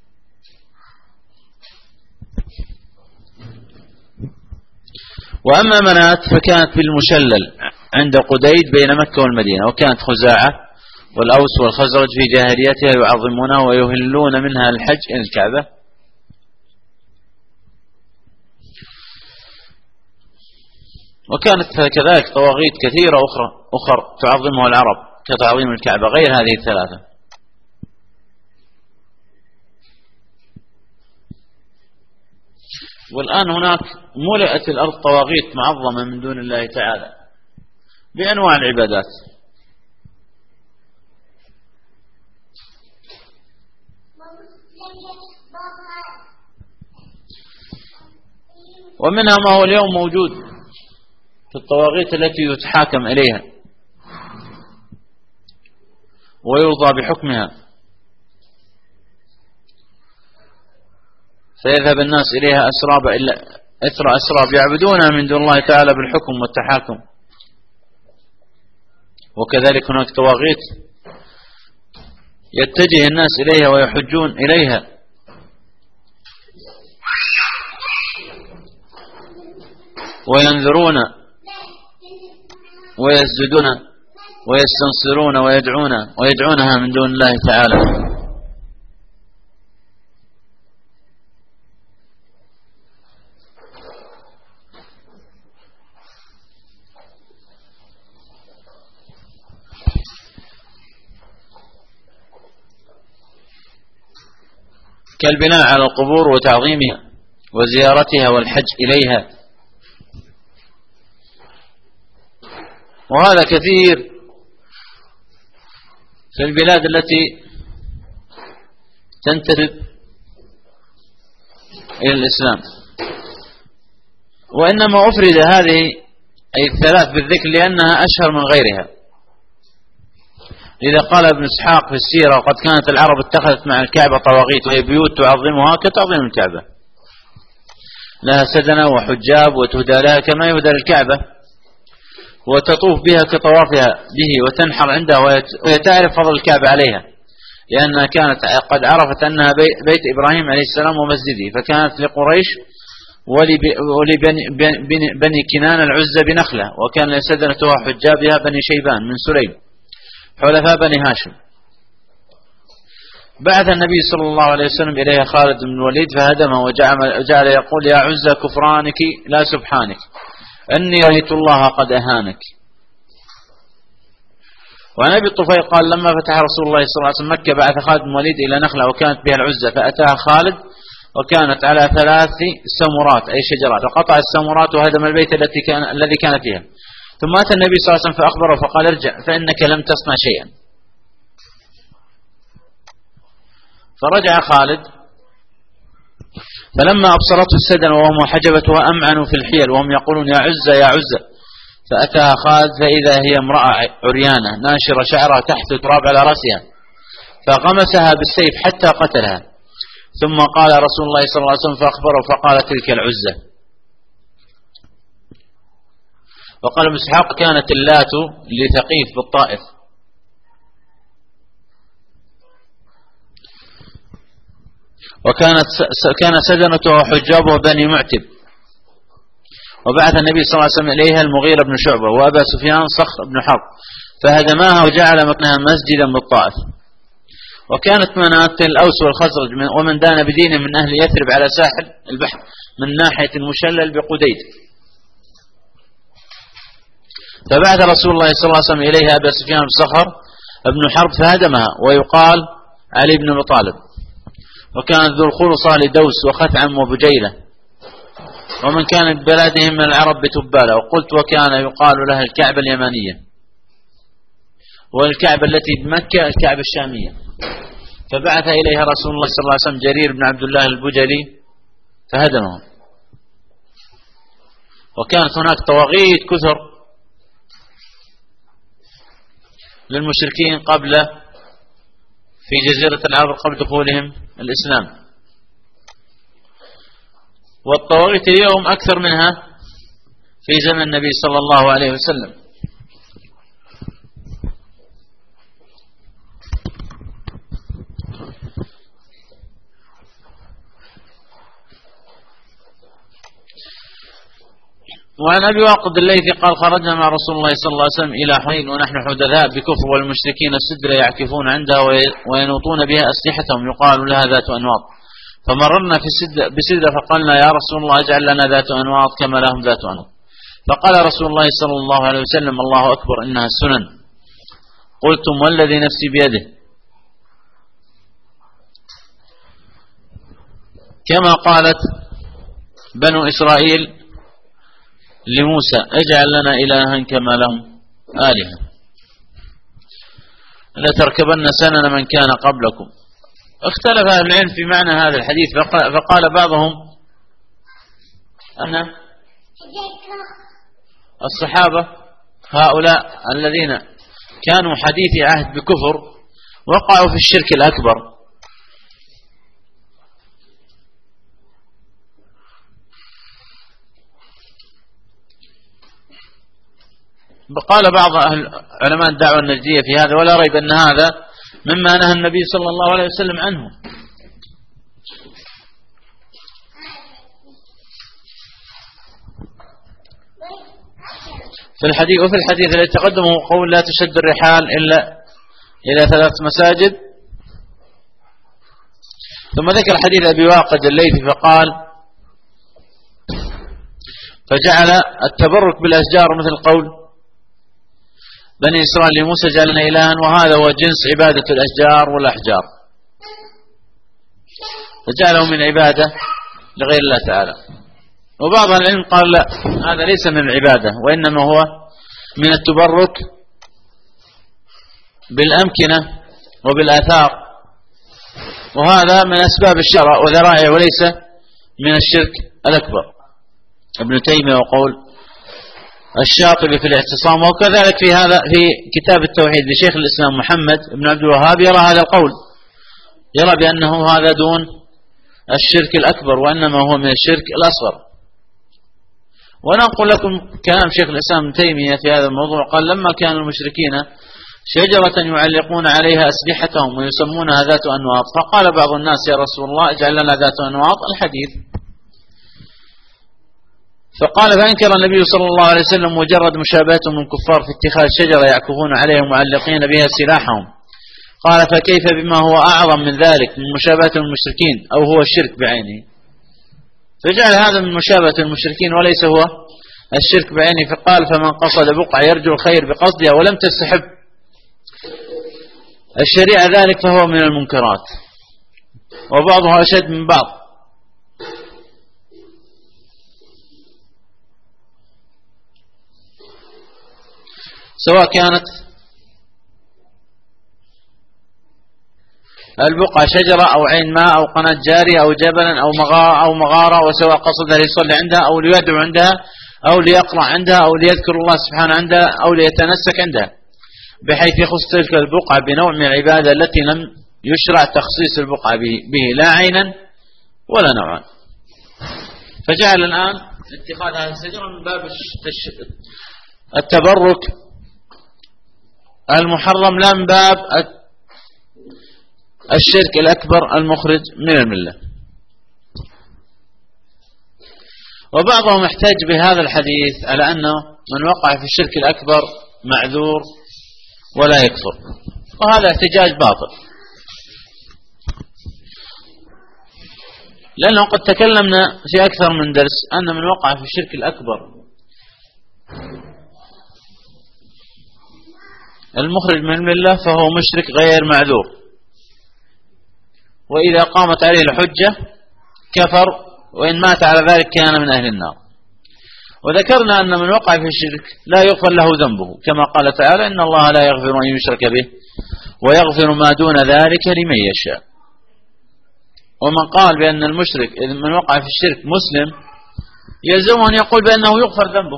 وأما منات فكانت بالمشلل عند قديد بين مكة والمدينة، وكانت خزاعة والأوس والخزرج في جاهليتها يعظمونها ويهلون منها الحج إلى الكعبة. وكانت كذلك طواغيت كثيرة أخرى تعظمها العرب كتعظيم الكعبة غير هذه الثلاثة. والآن هناك ملئت الأرض طواغيت معظمة من دون الله تعالى بأنواع العبادات. ومنها ما هو اليوم موجود في الطواغيت التي يتحاكم إليها ويرضى بحكمها، فيذهب الناس إليها أثر أسراب يعبدونها من دون الله تعالى بالحكم والتحاكم. وكذلك هناك طواغيت يتجه الناس إليها ويحجون إليها وينذرون ويسجدون ويستنصرون ويدعونها من دون الله تعالى. كالبناء على القبور وتعظيمها وزيارتها والحج إليها. وهذا كثير في البلاد التي تنتسب إلى الإسلام. وإنما أفرد هذه أي الثلاث بالذكر لأنها أشهر من غيرها. إذا قال ابن إسحاق في السيرة وقد كانت العرب اتخذت مع الكعبة طواغيت وهي بيوت تعظمها كتعظيم الكعبة، لها سدنة وحجاب وتهدى لها كما يهدى للكعبة، وتطوف بها كطوافها به وتنحر عندها وهي تعرف فضل الكعبة عليها لأنها كانت قد عرفت أنها بيت إبراهيم عليه السلام ومسجده، فكانت لقريش ولبني كنان العزة بنخلة، وكان لسدنتها حجابها بني شيبان من سليم حلفاء بني هاشم. بعث النبي صلى الله عليه وسلم إليها خالد بن الوليد فهدمه وجعل يقول يا عزة كفرانك لا سبحانك أني رأيت الله قد أهانك. وعن أبي الطفيل قال لما فتح رسول الله صلى الله عليه وسلم مكة بعث خالد بن الوليد إلى نخلة وكانت بها العزة، فأتاها خالد وكانت على 3 سمرات أي شجرات، فقطع السمرات وهدم البيت الذي كان فيها. ثم أتى النبي صلى الله عليه وسلم فأخبره فقال ارجع فإنك لم تصنع شيئا. فرجع خالد فلما أبصرته السدن وهم حجبتها أمعنوا في الحيل وهم يقولون يا عزة يا عزة، فأتاها خالد فإذا هي امرأة عريانة ناشرة شعرها تحت تراب على رأسها، فغمسها بالسيف حتى قتلها. ثم قال رسول الله صلى الله عليه وسلم فأخبره فقال تلك العزة. وقال ابن إسحاق كانت اللات لثقيف بالطائف. كان سدنته وحجابه بني معتب. وبعث النبي صلى الله عليه وسلم إليها المغيرة بن شعبة وأبا سفيان صخر بن حرب فهدماها وجعل مكانها مسجدا بالطائف. وكانت مناطق الأوس والخزرج ومن دان بدينه من أهل يثرب على ساحل البحر من ناحية المشلل بقديد. فبعث رسول الله صلى الله عليه وسلم إليها أبا سفيان بن صخر بن حرب فهدمها ويقال علي بن أبي طالب. وكان ذو الخلصة لدوس وخثعم وبجيلة ومن كان ببلادهم من العرب بتبالة. وقلت وكان يقال لها الكعبة اليمانية والكعبة التي بمكة الكعبة الشامية. فبعث إليها رسول الله صلى الله عليه وسلم جرير بن عبد الله البجلي فهدمهم. وكانت هناك طواغيت كثر للمشركين قبل في جزيرة العرب قبل دخولهم الإسلام، والطواغيت اليوم أكثر منها في زمن النبي صلى الله عليه وسلم. وعن أبي واقد الليثي قال خرجنا مع رسول الله صلى الله عليه وسلم إلى حنين ونحن حدثاء بكفر والمشركين السدرة يعكفون عندها وينوطون بها أسلحتهم يقال لها ذات أنواط. فمررنا بسدرة فقالنا يا رسول الله اجعل لنا ذات أنواط كما لهم ذات أنواط. فقال رسول الله صلى الله عليه وسلم الله أكبر إنها السنن. قلتم والذي نفسي بيده كما قالت بنو إسرائيل لموسى اجعل لنا إلها كما لهم آلهة لتركبن سنن من كان قبلكم. اختلف أهل العلم في معنى هذا الحديث فقال بعضهم أن الصحابة هؤلاء الذين كانوا حديثي عهد بكفر وقعوا في الشرك الأكبر. قال بعض علماء الدعوة النجدية في هذا ولا ريب أن هذا مما نهى النبي صلى الله عليه وسلم عنه. في الحديث وفي الحديث الذي تقدمه قول لا تشد الرحال إلا إلى 3 مساجد. ثم ذكر حديث أبي واقد الليثي فقال فجعل التبرك بالأشجار مثل قول بني إسرائيل لموسى جعلنا إلها وهذا هو جنس عبادة الأشجار والأحجار فجعله من عبادة لغير الله تعالى. وبعض العلم قال لا هذا ليس من العبادة وإنما هو من التبرك بالأمكنة وبالآثار وهذا من أسباب الشرع وذرائع وليس من الشرك الأكبر. ابن تيمية وقول الشاطبي في الاعتصام وكذلك في هذا في كتاب التوحيد لشيخ الإسلام محمد بن عبد الوهاب يرى هذا القول يرى بأنه هذا دون الشرك الأكبر وإنما هو من الشرك الأصغر. ونقول لكم كلام شيخ الإسلام ابن تيمية في هذا الموضوع قال لما كان المشركين شجرة يعلقون عليها أسلحتهم ويسمونها ذات أنواط فقال بعض الناس يا رسول الله اجعل لنا ذات أنواط الحديث. فقال فأنكر النبي صلى الله عليه وسلم مجرد مشابهتهم من كفار في اتخاذ شجرة يعكفون عليها معلقين بها سلاحهم. قال فكيف بما هو أعظم من ذلك من مشابهة المشركين أو هو الشرك بعينه. فجعل هذا من مشابهة المشركين وليس هو الشرك بعينه. فقال فمن قصد بقعة يرجو الخير بقصدها ولم تستحب الشريعة ذلك فهو من المنكرات وبعضها أشد من بعض. سواء كانت البقعة شجرة أو عين ماء أو قناة جارية أو جبلا أو مغارة وسواء قصد ليصلي عندها أو ليدعو عندها أو ليقرأ عندها أو ليذكر الله سبحانه عندها أو ليتنسك عندها بحيث يخص تلك البقعة بنوع من العبادة التي لم يشرع تخصيص البقعة به لا عينا ولا نوعا. فجعل الآن اتخاذ هذه الشجرة من باب التبرك المحرم لا من باب الشرك الأكبر المخرج من الملة. وبعضهم احتج بهذا الحديث على أنه من وقع في الشرك الأكبر معذور ولا يكفر، وهذا احتجاج باطل، لأنه قد تكلمنا في أكثر من درس أن من وقع في الشرك الأكبر المخرج من الملة فهو مشرك غير معذور، وإذا قامت عليه الحجة كفر، وإن مات على ذلك كان من أهل النار. وذكرنا أن من وقع في الشرك لا يغفر له ذنبه، كما قال تعالى إن الله لا يغفر أن يشرك به ويغفر ما دون ذلك لمن يشاء. ومن قال بأن المشرك من وقع في الشرك مسلم يلزمه أن يقول بأنه يغفر ذنبه،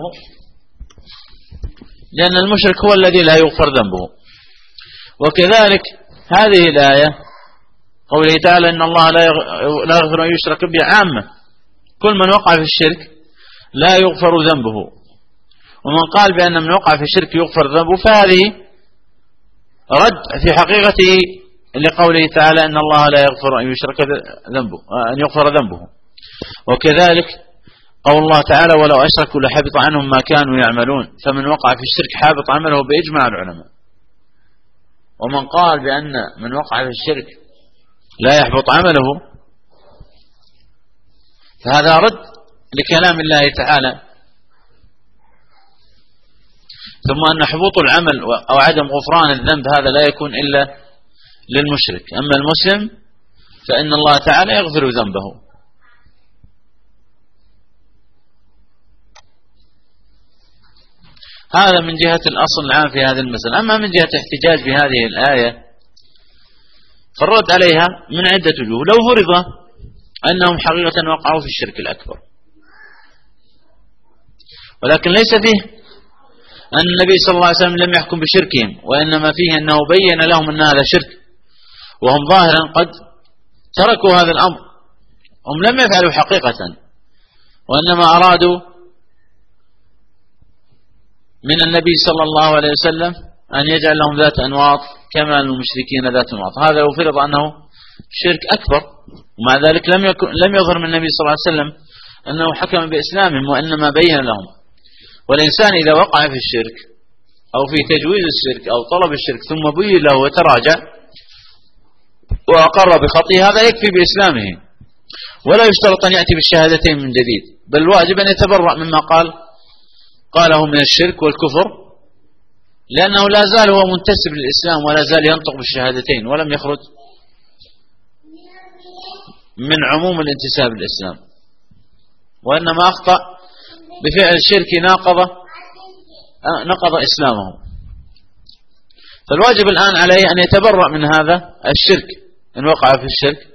لأن المشرك هو الذي لا يغفر ذنبه. وكذلك هذه الآية قوله تعالى إن الله لا يغفر أن يشرك به عامة، كل من وقع في الشرك لا يغفر ذنبه. ومن قال بأن من وقع في الشرك يغفر ذنبه فهذه رد في حقيقته لقوله تعالى إن الله لا يغفر أن يشرك ذنبه أن يغفر ذنبه. وكذلك قول الله تعالى ولو أشركوا لحبط عنهم ما كانوا يعملون، فمن وقع في الشرك حابط عمله بإجماع العلماء. ومن قال بأن من وقع في الشرك لا يحبط عمله فهذا رد لكلام الله تعالى. ثم أن حبوط العمل أو عدم غفران الذنب هذا لا يكون إلا للمشرك، أما المسلم فإن الله تعالى يغفر ذنبه. هذا من جهة الأصل العام في هذه المسألة. أما من جهة احتجاج بهذه الآية فالرد عليها من عدة وجوه. لو فرض أنهم حقيقة وقعوا في الشرك الأكبر، ولكن ليس فيه أن النبي صلى الله عليه وسلم لم يحكم بشركهم، وإنما فيه أنه بين لهم أن هذا شرك، وهم ظاهرا قد تركوا هذا الأمر، هم لم يفعلوا حقيقة، وإنما أرادوا من النبي صلى الله عليه وسلم أن يجعل لهم ذات أنواط كما المشركين ذات أنواط. هذا لو فرض أنه شرك أكبر، ومع ذلك لم يظهر من النبي صلى الله عليه وسلم أنه حكم بإسلامهم، وإنما بين لهم. والإنسان إذا وقع في الشرك أو في تجويز الشرك أو طلب الشرك ثم بين له وتراجع وأقر بخطئه هذا يكفي بإسلامه، ولا يشترط أن يأتي بالشهادتين من جديد، بل واجب أن يتبرأ مما قاله من الشرك والكفر، لأنه لا زال هو منتسب للإسلام ولا زال ينطق بالشهادتين ولم يخرج من عموم الانتساب للإسلام، وإنما أخطأ بفعل الشرك نقض إسلامه. فالواجب الآن عليه أن يتبرأ من هذا الشرك إن وقع في الشرك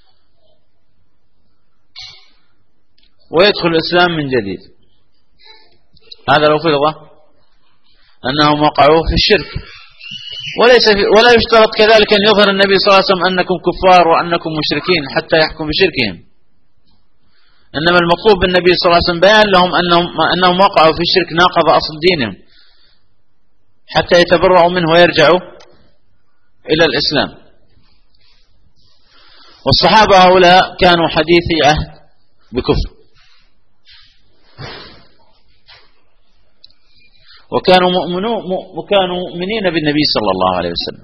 ويدخل الإسلام من جديد. هذا لو فرض أنهم وقعوا في الشرك. ولا يشترط كذلك أن يظهر النبي صلى الله عليه وسلم أنكم كفار وأنكم مشركين حتى يحكم بشركهم، إنما المطلوب بالنبي صلى الله عليه وسلم بيان لهم أنهم وقعوا في الشرك ناقض أصل دينهم حتى يتبرؤوا منه ويرجعوا إلى الإسلام. والصحابة هؤلاء كانوا حديثي عهد بكفر، وكانوا مؤمنين بالنبي صلى الله عليه وسلم،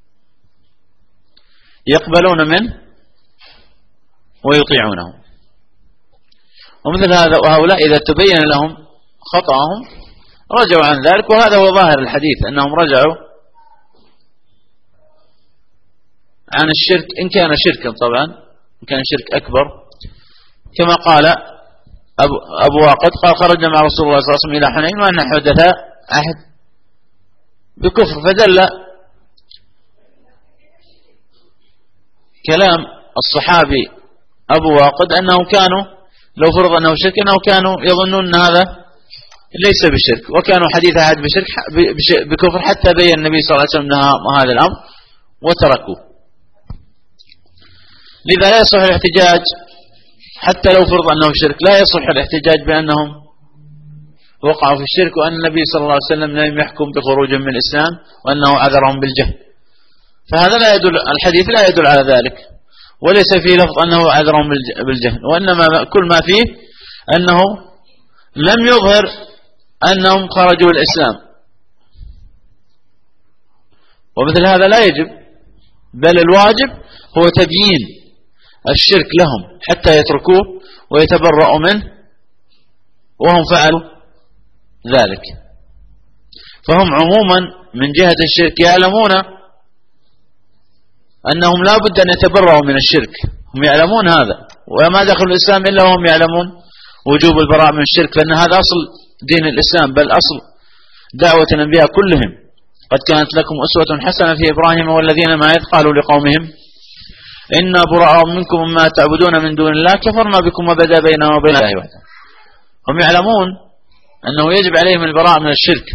يقبلون منه ويطيعونه. ومثل هذا وهؤلاء إذا تبين لهم خطأهم رجعوا عن ذلك، وهذا هو ظاهر الحديث أنهم رجعوا عن الشرك إن كان شركا، طبعا إن كان شرك أكبر، كما قال أبو واقد قال خرجنا مع رسول الله صلى الله عليه وسلم إلى حنين وأن حدث عهد بكفر، فدل كلام الصحابي أبو واقد أنهم كانوا لو فرض أنه شرك أنه كانوا يظنون أن هذا ليس بشرك، وكانوا حديث عهد بكفر حتى بين النبي صلى الله عليه وسلم هذا الأمر وتركوه. لذا لا يصح الاحتجاج حتى لو فرض أنه شرك، لا يصح الاحتجاج بأنهم وقعوا في الشرك وأن النبي صلى الله عليه وسلم لم يحكم بخروجهم من الإسلام وأنه عذرهم بالجهل، فهذا لا يدل، الحديث لا يدل على ذلك، وليس فيه لفظ أنه عذرهم بالجهل، وإنما كل ما فيه أنه لم يظهر أنهم خرجوا الإسلام، ومثل هذا لا يجب، بل الواجب هو تبيين الشرك لهم حتى يتركوه ويتبرؤوا منه، وهم فعلوا ذلك. فهم عموما من جهة الشرك يعلمون أنهم لا بد أن يتبرؤوا من الشرك، هم يعلمون هذا، وما دخلوا الإسلام إلا وهم يعلمون وجوب البراءة من الشرك، لأن هذا أصل دين الإسلام، بل أصل دعوة الأنبياء كلهم. قد كانت لكم أسوة حسنة في إبراهيم والذين معه إذ قالوا لقومهم إنا براء منكم مما تعبدون من دون الله كفرنا بكم وبدا بيننا وبين الله وحده. هم يعلمون أنه يجب عليهم البراءة من الشرك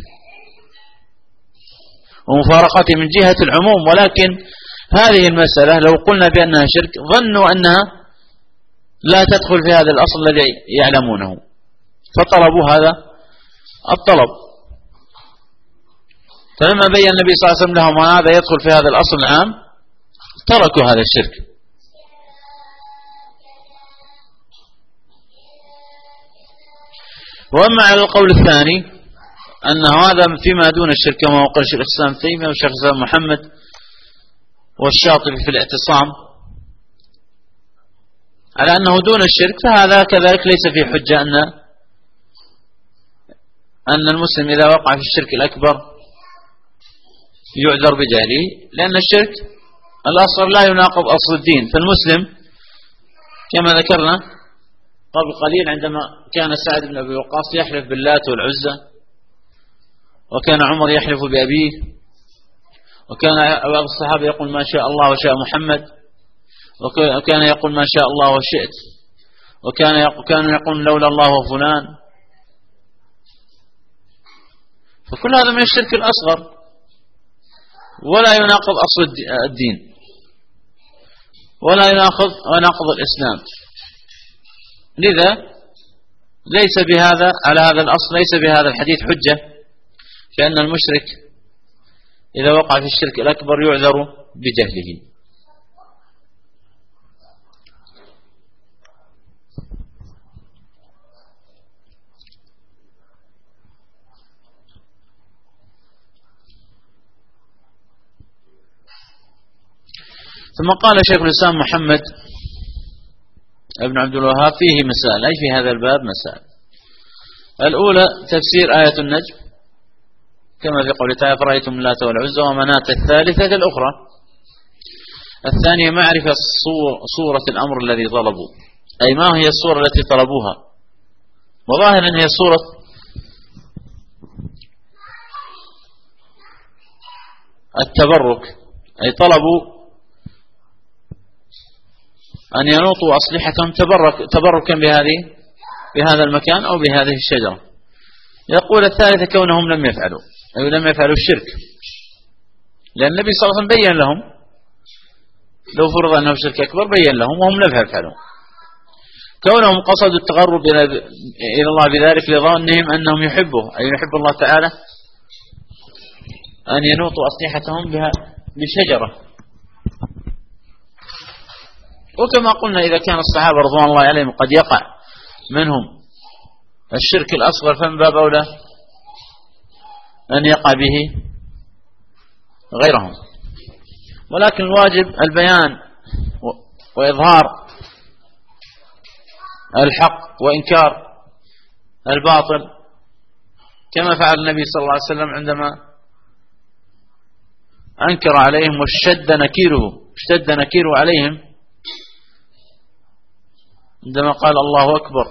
ومفارقته من جهة العموم، ولكن هذه المسألة لو قلنا بأنها شرك ظنوا أنها لا تدخل في هذا الأصل الذي يعلمونه، فطلبوا هذا الطلب. فلما بين النبي صلى الله عليه وسلم لهم هذا يدخل في هذا الأصل العام تركوا هذا الشرك. وأما على القول الثاني أن هذا فيما دون الشرك، كما قال شيخ الإسلام تيمية والشيخ الإسلام محمد والشاطبي في الاعتصام على أنه دون الشرك، فهذا كذلك ليس في حجة أن المسلم إذا وقع في الشرك الأكبر يعذر بجهله، لأن الشرك الأصغر لا يناقض أصل الدين. فالمسلم كما ذكرنا قبل قليل عندما كان سعد بن أبي وقاص يحلف باللات والعزى، وكان عمر يحلف بأبيه، وكان بعض الصحابة يقول ما شاء الله وشاء محمد، وكان يقول ما شاء الله وشئت، وكان يقول لولا الله وفلان. فكل هذا من الشرك الأصغر ولا يناقض أصل الدين ولا يناقض الإسلام. لذا ليس بهذا على هذا الأصل ليس بهذا الحديث حجة في أن المشرك إذا وقع في الشرك الأكبر يعذر بجهله. ثم قال شيخ الإسلام محمد ابن عبد الوهاب فيه مسائل، أي في هذا الباب مسائل. الأولى تفسير آية النجم كما في قوله تعالى فرأيتم اللات والعزى ومناة الثالثة الأخرى. الثانية معرفة صورة الأمر الذي طلبوا، أي ما هي الصورة التي طلبوها، وظاهر أن هي صورة التبرك، أي طلبوا أن ينوطوا أصلحتهم تبركا بهذا المكان أو بهذه الشجرة. يقول الثالثة كونهم لم يفعلوا، أي لم يفعلوا الشرك، لأن النبي صلى الله عليه وسلم بين لهم، لو فرض أنه شرك أكبر بين لهم وهم لم يفعلوا. كونهم قصدوا التقرب إلى الله بذلك لظنهم أنهم يحبه، أي يحب الله تعالى، أن ينوطوا أصلحتهم بشجرة. وكما قلنا إذا كان الصحابة رضوان الله عليهم قد يقع منهم الشرك الأصغر فمن باب أولى أن يقع به غيرهم. ولكن الواجب البيان وإظهار الحق وإنكار الباطل، كما فعل النبي صلى الله عليه وسلم عندما أنكر عليهم واشتد نكيره عليهم عندما قال الله أكبر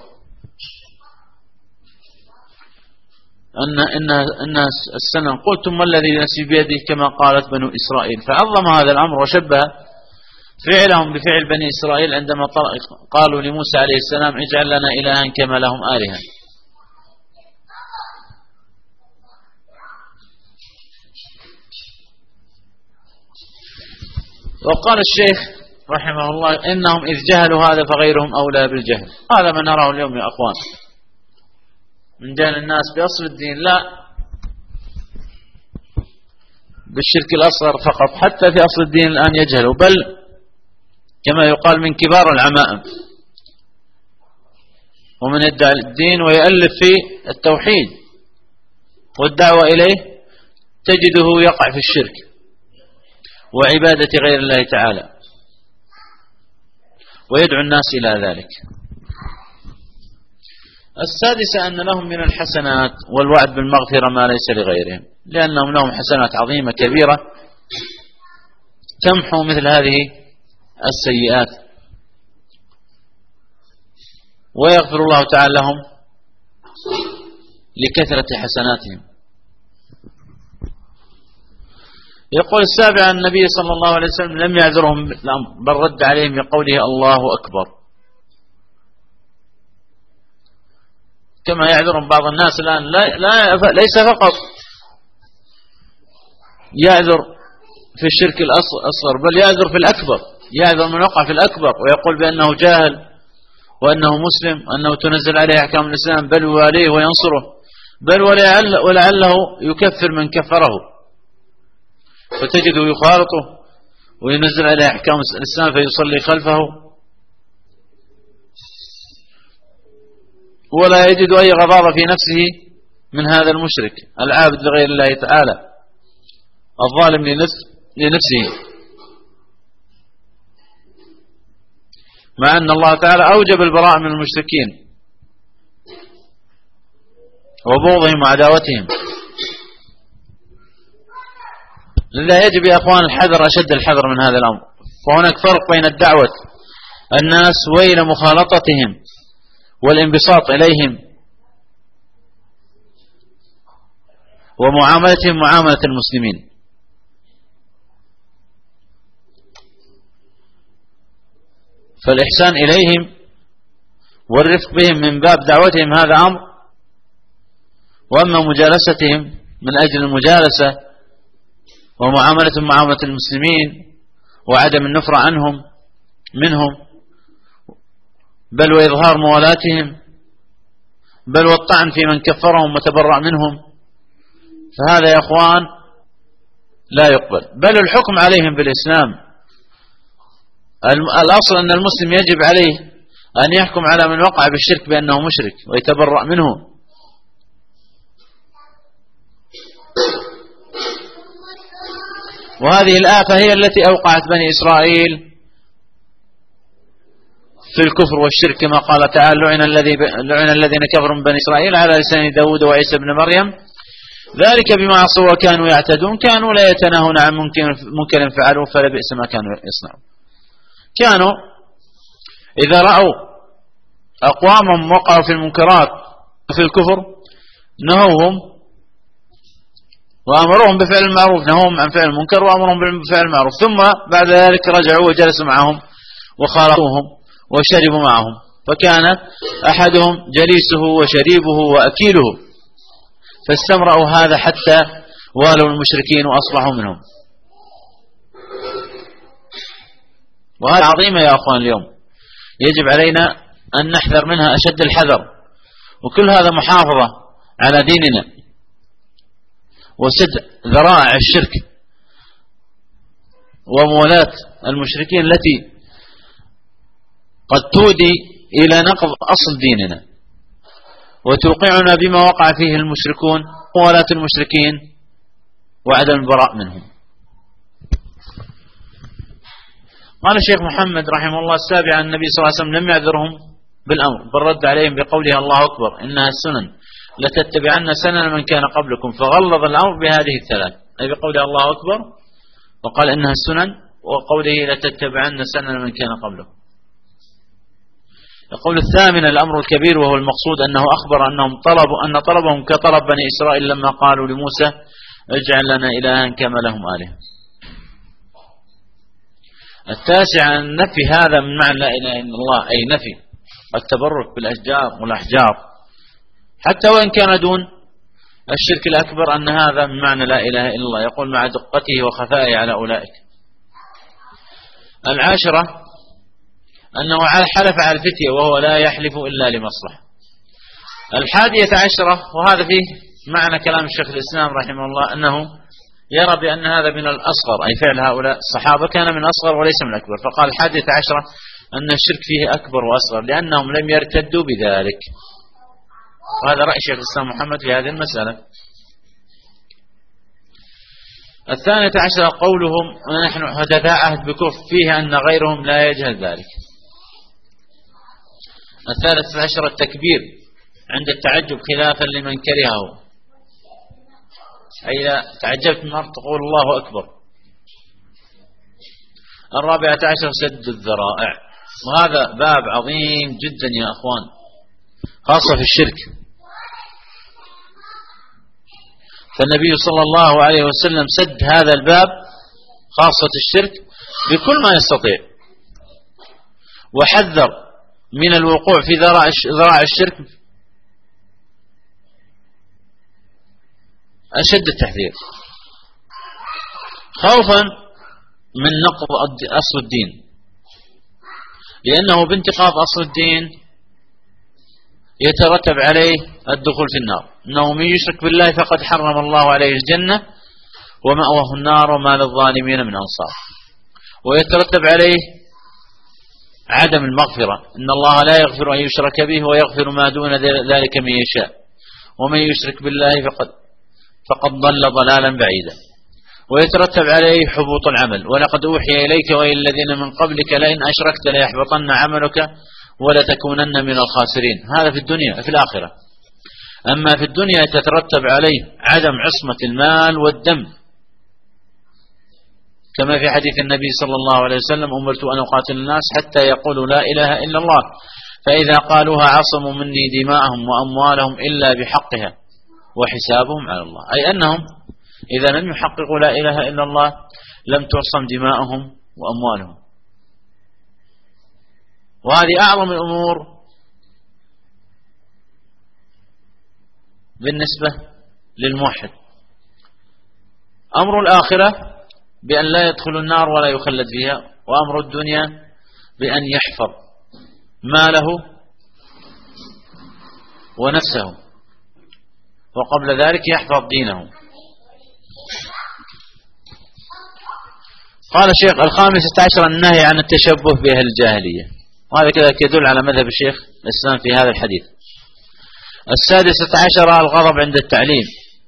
أن السنة قلتم والذي نفسي بيده كما قالت بنو إسرائيل، فعظم هذا الأمر وشبه فعلهم بفعل بني إسرائيل عندما قالوا لموسى عليه السلام اجعل لنا إلها كما لهم آلهة. وقال الشيخ رحمه الله إنهم إذ جهلوا هذا فغيرهم أولى بالجهل. هذا ما نراه اليوم يا أخوان من جهل الناس بأصل الدين، لا بالشرك الأصغر فقط، حتى في أصل الدين الآن يجهلوا، بل كما يقال من كبار العمائم. ومن يدعي الدين ويؤلف في التوحيد والدعوة إليه تجده يقع في الشرك وعبادة غير الله تعالى ويدعو الناس إلى ذلك. السادسة أن لهم من الحسنات والوعد بالمغفرة ما ليس لغيرهم، لأنهم لهم حسنات عظيمة كبيرة تمحو مثل هذه السيئات، ويغفر الله تعالى لهم لكثرة حسناتهم. يقول السابع النبي صلى الله عليه وسلم لم يعذرهم بالأمر بل رد عليهم بقوله الله أكبر، كما يعذرهم بعض الناس الآن ليس فقط يعذر في الشرك الأصغر بل يعذر في الأكبر، يعذر من وقع في الأكبر ويقول بأنه جاهل وأنه مسلم وأنه تنزل عليه أحكام الإسلام بل يواليه وينصره، بل ولعله يكفر من كفره، فتجده يخالطه وينزل عليه أحكام الإسلام فيصلي خلفه ولا يجد أي غضاضة في نفسه من هذا المشرك العابد لغير الله تعالى الظالم لنفسه، مع أن الله تعالى أوجب البراءة من المشركين وبغضهم وعداوتهم. لذا يجب يا أخوان الحذر أشد الحذر من هذا الأمر، فهناك فرق بين الدعوة الناس وإلى مخالطتهم والانبساط إليهم ومعاملتهم معاملة المسلمين. فالإحسان إليهم والرفق بهم من باب دعوتهم هذا أمر، وأما مجالستهم من أجل المجالسة ومعاملتهم معاملة المسلمين وعدم النفرة منهم بل وإظهار موالاتهم بل والطعن في من كفرهم وتبرأ منهم، فهذا يا أخوان لا يقبل، بل الحكم عليهم بالإسلام. الأصل أن المسلم يجب عليه أن يحكم على من وقع بالشرك بأنه مشرك ويتبرأ منه. وهذه الآفة هي التي أوقعت بني إسرائيل في الكفر والشرك، كما قال تعالى لعن الذين كفروا من بني إسرائيل على لسان داود وعيسى بن مريم ذلك بما عصوا وكانوا يعتدون كانوا لا يتناهون عن منكر فعلوا فلبئس ما كانوا يصنعون. كانوا إذا رأوا أقوامهم وقعوا في المنكرات وفي الكفر نهوهم وأمرهم بفعل المعروف، نهوهم عن فعل المنكر وأمرهم بفعل المعروف، ثم بعد ذلك رجعوا وجلسوا معهم وخالطوهم وشربوا معهم، فكان أحدهم جليسه وشريبه وأكيله، فاستمرأوا هذا حتى والوا المشركين وأصبحوا منهم. وهذا عظيمة يا أخوان، اليوم يجب علينا أن نحذر منها أشد الحذر، وكل هذا محافظة على ديننا وسد ذرائع الشرك ومولاة المشركين التي قد تودي إلى نقض أصل ديننا وتوقعنا بما وقع فيه المشركون وولاة المشركين وعدم البراء منهم. قال الشيخ محمد رحمه الله السابع النبي صلى الله عليه وسلم لم يعذرهم بالأمر بل رد عليهم بقوله الله أكبر إنها السنن لتتبعن سنن من كان قبلكم، فغلظ الأمر بهذه الثلاث، أي بقوله الله أكبر وقال إنها السنن وقوله لتتبعن سنن من كان قبلكم. يقول الثامن الأمر الكبير وهو المقصود أنه أخبر أن طلبهم كطلب بني إسرائيل لما قالوا لموسى اجعل لنا إلها كما لهم آلهة. التاسع النفي هذا من معنى لا إله إلا الله، أي نفي التبرك بالأشجار والأحجار حتى وإن كان دون الشرك الأكبر، أن هذا من معنى لا إله إلا الله، يقول مع دقته وخفائه على أولئك. العاشرة أنه حلف على الفتية وهو لا يحلف إلا لمصلحة. الحادية عشرة وهذا فيه معنى كلام الشيخ الإسلام رحمه الله أنه يرى بأن هذا من الأصغر، أي فعل هؤلاء الصحابة كان من الأصغر وليس من الأكبر، فقال الحادية عشرة أن الشرك فيه أكبر وأصغر لأنهم لم يرتدوا بذلك. وهذا رأي شيخ الإسلام محمد في هذه المسألة. 12 قولهم نحن حدثاء عهد بكفر فيه أن غيرهم لا يجهل ذلك. 13 التكبير عند التعجب خلافا لمن كرهه، أي إذا تعجبت من الأرض تقول الله أكبر. 14 سد الذرائع، وهذا باب عظيم جدا يا أخوان خاصة في الشرك. فالنبي صلى الله عليه وسلم سد هذا الباب خاصة الشرك بكل ما يستطيع، وحذر من الوقوع في ذراع الشرك أشد التحذير، خوفا من نقض أصل الدين، لأنه بانتقاض أصل الدين يترتب عليه الدخول في النار. إنه من يشرك بالله فقد حرم الله عليه الجنة ومأواه النار وما للظالمين من أنصار. ويترتب عليه عدم المغفرة، إن الله لا يغفر أن يشرك به ويغفر ما دون ذلك من يشاء، ومن يشرك بالله فقد ضل ضلالا بعيدا. ويترتب عليه حبوط العمل، ولقد أوحي إليك وإلى الذين من قبلك لئن أشركت ليحبطن عملك ولتكونن من الخاسرين. هذا في الدنيا. في الآخرة أما في الدنيا تترتب عليه عدم عصمة المال والدم، كما في حديث النبي صلى الله عليه وسلم أمرت أن أقاتل الناس حتى يقولوا لا إله إلا الله، فإذا قالوها عصموا مني دماءهم وأموالهم إلا بحقها وحسابهم على الله، أي أنهم إذا لم يحققوا لا إله إلا الله لم تعصم دماءهم وأموالهم. وهذه أعظم الأمور بالنسبة للموحد. أمر الآخرة بأن لا يدخل النار ولا يخلد فيها، وأمر الدنيا بأن يحفظ ماله ونفسه، وقبل ذلك يحفظ دينه. قال الشيخ 15 النهي عن التشبه بأهل الجاهلية، وهذا كذلك يدل على مذهب الشيخ الإسلام في هذا الحديث. 16 الغضب عند التعليم.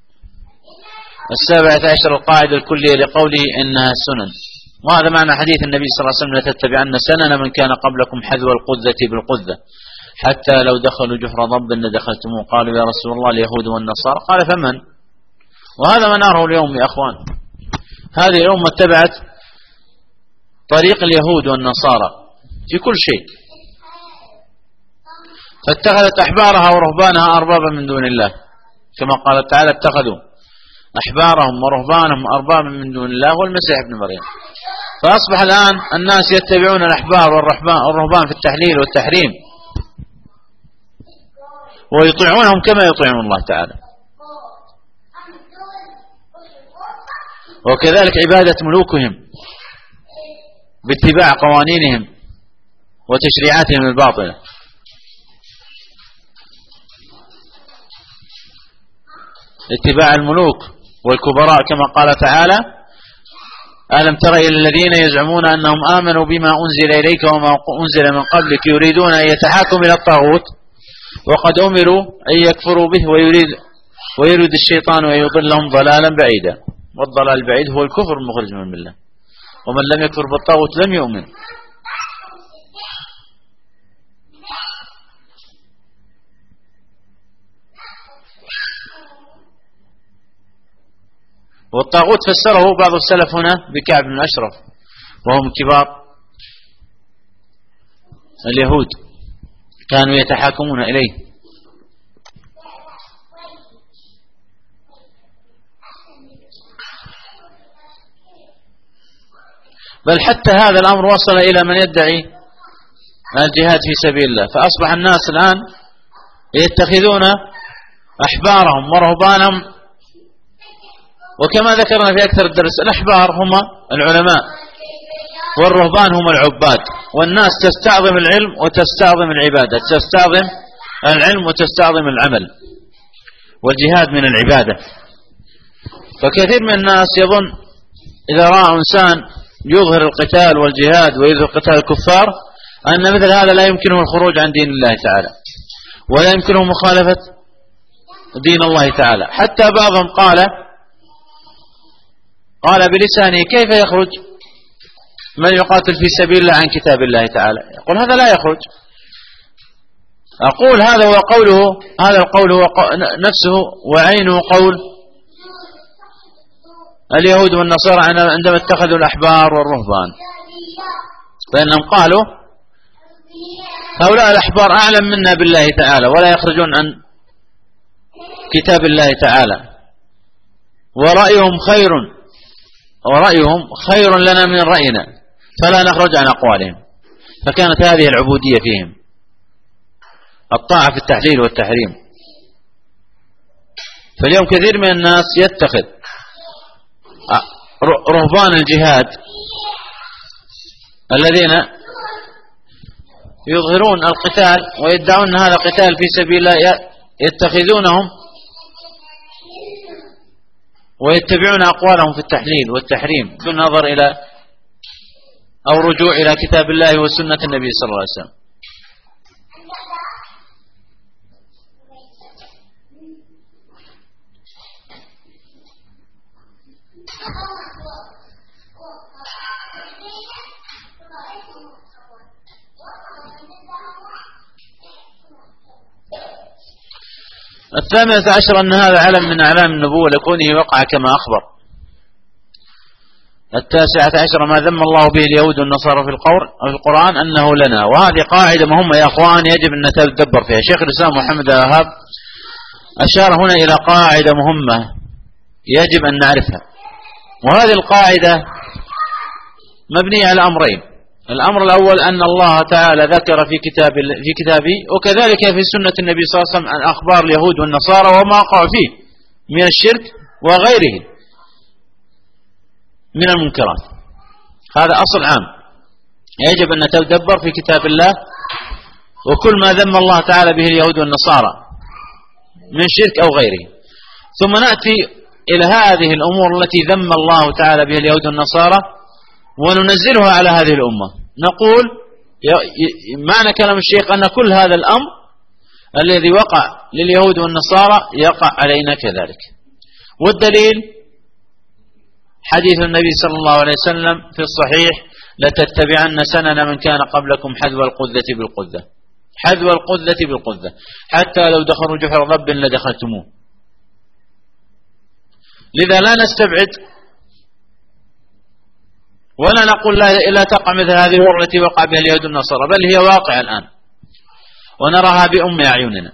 17 القاعدة الكلية لقوله إنها سنن، وهذا معنى حديث النبي صلى الله عليه وسلم لتتبعن سنن من كان قبلكم حذو القذة بالقذة حتى لو دخلوا جحر ضب لدخلتموه. قالوا يا رسول الله اليهود والنصارى، قال فمن؟ وهذا ما نراه اليوم يا أخوان. هذه الأمة اتبعت طريق اليهود والنصارى في كل شيء، فاتخذت أحبارها ورهبانها أربابا من دون الله، كما قال تعالى اتخذوا أحبارهم ورهبانهم أربابا من دون الله والمسيح ابن مريم. فأصبح الآن الناس يتبعون الأحبار والرهبان في التحليل والتحريم، ويطيعونهم كما يطيعون الله تعالى. وكذلك عبادة ملوكهم باتباع قوانينهم وتشريعاتهم الباطلة. اتباع الملوك والكبراء كما قال تعالى ألم تر إلى الذين يزعمون أنهم آمنوا بما أنزل إليك وما أنزل من قبلك يريدون أن يتحاكموا إلى الطاغوت وقد أمروا أن يكفروا به ويريد الشيطان أن يضلهم ضلالا بعيدا. والضلال البعيد هو الكفر المخرج من الله، ومن لم يكفر بالطاغوت لم يؤمن. والطاغوت فسره بعض السلف هنا بكعب بن أشرف، وهم كبار اليهود كانوا يتحاكمون إليه. بل حتى هذا الأمر وصل إلى من يدعي الجهاد في سبيل الله، فأصبح الناس الآن يتخذون أحبارهم ورهبانهم، وكما ذكرنا في أكثر الدرس الأحبار هم العلماء والرهبان هم العباد، والناس تستعظم العلم وتستعظم العبادة، تستعظم العلم وتستعظم العمل، والجهاد من العبادة. فكثير من الناس يظن إذا رأى إنسان يظهر القتال والجهاد ويظهر قتال الكفار أن مثل هذا لا يمكنه الخروج عن دين الله تعالى ولا يمكنه مخالفة دين الله تعالى. حتى بعضهم قال بلسانه كيف يخرج من يقاتل في سبيل الله عن كتاب الله تعالى؟ يقول هذا لا يخرج. أقول هذا هو القول هو نفسه وعينه قول اليهود والنصارى عندما اتخذوا الأحبار والرهبان، فإنهم قالوا هؤلاء الأحبار أعلم منا بالله تعالى ولا يخرجون عن كتاب الله تعالى، ورأيهم خير لنا من رأينا، فلا نخرج عن أقوالهم. فكانت هذه العبودية فيهم، الطاعة في التحليل والتحريم. فاليوم كثير من الناس يتخذ رهبان الجهاد الذين يظهرون القتال ويدعون هذا قتال في سبيل الله، يتخذونهم ويتبعون أقوالهم في التحليل والتحريم بالنظر إلى أو رجوع إلى كتاب الله وسنة النبي صلى الله عليه وسلم. الثامنة عشر أن هذا علم من أعلام النبوة لكونه وقع كما أخبر. التاسعة عشر ما ذم الله به اليهود والنصارى في القرآن أنه لنا. وهذه قاعدة مهمة يا أخوان يجب أن نتدبر فيها. شيخ الإسلام محمد الوهاب أشار هنا إلى قاعدة مهمة يجب أن نعرفها، وهذه القاعدة مبنية على أمرين. الأمر الأول أن الله تعالى ذكر في كتابه وكذلك في سنة النبي صلى الله عليه وسلم عن أخبار اليهود والنصارى وما وقعوا فيه من الشرك وغيره من المنكرات. هذا أصل عام يجب أن نتدبر في كتاب الله وكل ما ذم الله تعالى به اليهود والنصارى من شرك أو غيره. ثم نأتي إلى هذه الأمور التي ذم الله تعالى به اليهود والنصارى وننزلها على هذه الأمة. نقول معنى كلام الشيخ أن كل هذا الأمر الذي وقع لليهود والنصارى يقع علينا كذلك. والدليل حديث النبي صلى الله عليه وسلم في الصحيح لتتبعن سنن من كان قبلكم حذو القذة بالقذة، حذو القذة بالقذة، حتى لو دخلوا جحر ضب لدخلتموه. لذا لا نستبعد ولا نقول لا تقع مثل هذه الأمور التي وقع بها اليهود والنصارى، بل هي واقع الآن ونراها بأم أعيننا.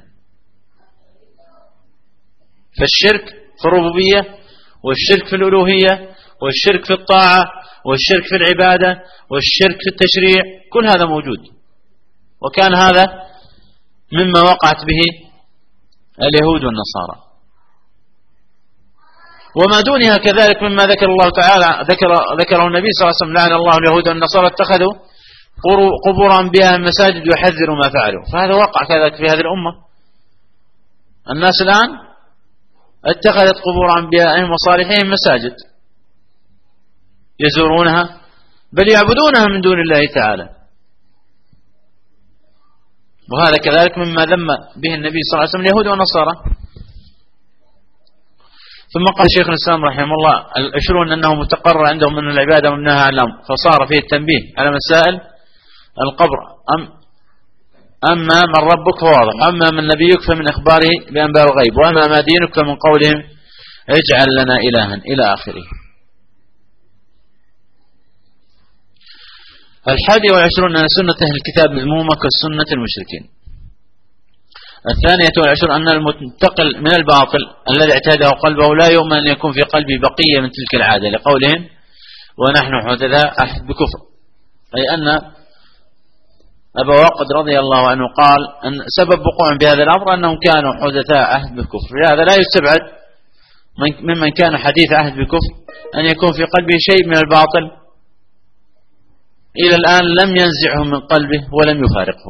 فالشرك في الربوبية والشرك في الألوهية والشرك في الطاعة والشرك في العبادة والشرك في التشريع كل هذا موجود، وكان هذا مما وقعت به اليهود والنصارى. وما دونها كذلك مما ذكر الله تعالى ذكره النبي صلى الله عليه وسلم لعن الله اليهود والنصارى اتخذوا قبور أنبيائهم مساجد يحذروا ما فعلوا. فهذا وقع كذلك في هذه الأمة. الناس الآن اتخذت قبور أنبيائهم وصالحين مساجد يزورونها بل يعبدونها من دون الله تعالى، وهذا كذلك مما ذم به النبي صلى الله عليه وسلم اليهود والنصارى. ثم قال شيخ الإسلام رحمه الله العشرون أنه متقرر عندهم من العبادة ومنها عن الأمر، فصار فيه التنبيه على مسائل القبر. أما من ربك فواضح، أما من نبيك فمن إخباره بأنباء الغيب، وأما ما دينك فمن قولهم اجعل لنا إلها إلى آخره. 21 أن سنة أهل الكتاب مذمومة كالسنة المشركين. 22 أن المنتقل من الباطل الذي اعتاده قلبه لا يؤمن أن يكون في قلبه بقية من تلك العادة، لقولهم ونحن حدثاء أحد بكفر، أي أن أبا واقد رضي الله عنه قال أن سبب وقوعهم بهذا الأمر أنهم كانوا حدثاء عهد بالكفر. لهذا لا يستبعد ممن كان حديث عهد بالكفر أن يكون في قلبه شيء من الباطل إلى الآن لم ينزعه من قلبه ولم يفارقه.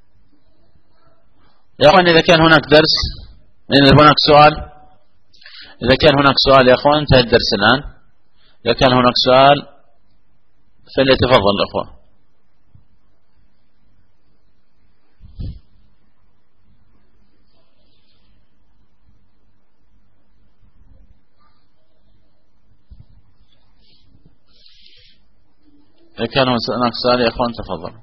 يا أخوان إذا كان هناك درس، إذا هناك سؤال إذا كان هناك سؤال يا أخوان انتهى الدرس الآن. إذا كان هناك سؤال فليتفضل الأخوة. إذا كان هناك سؤال يا أخوان تفضل.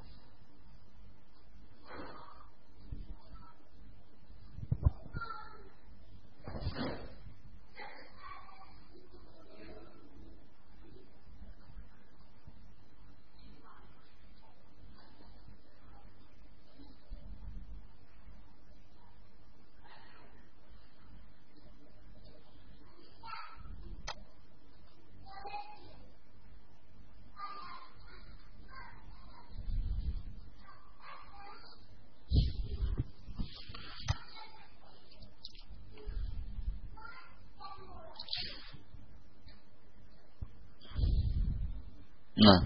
نعم.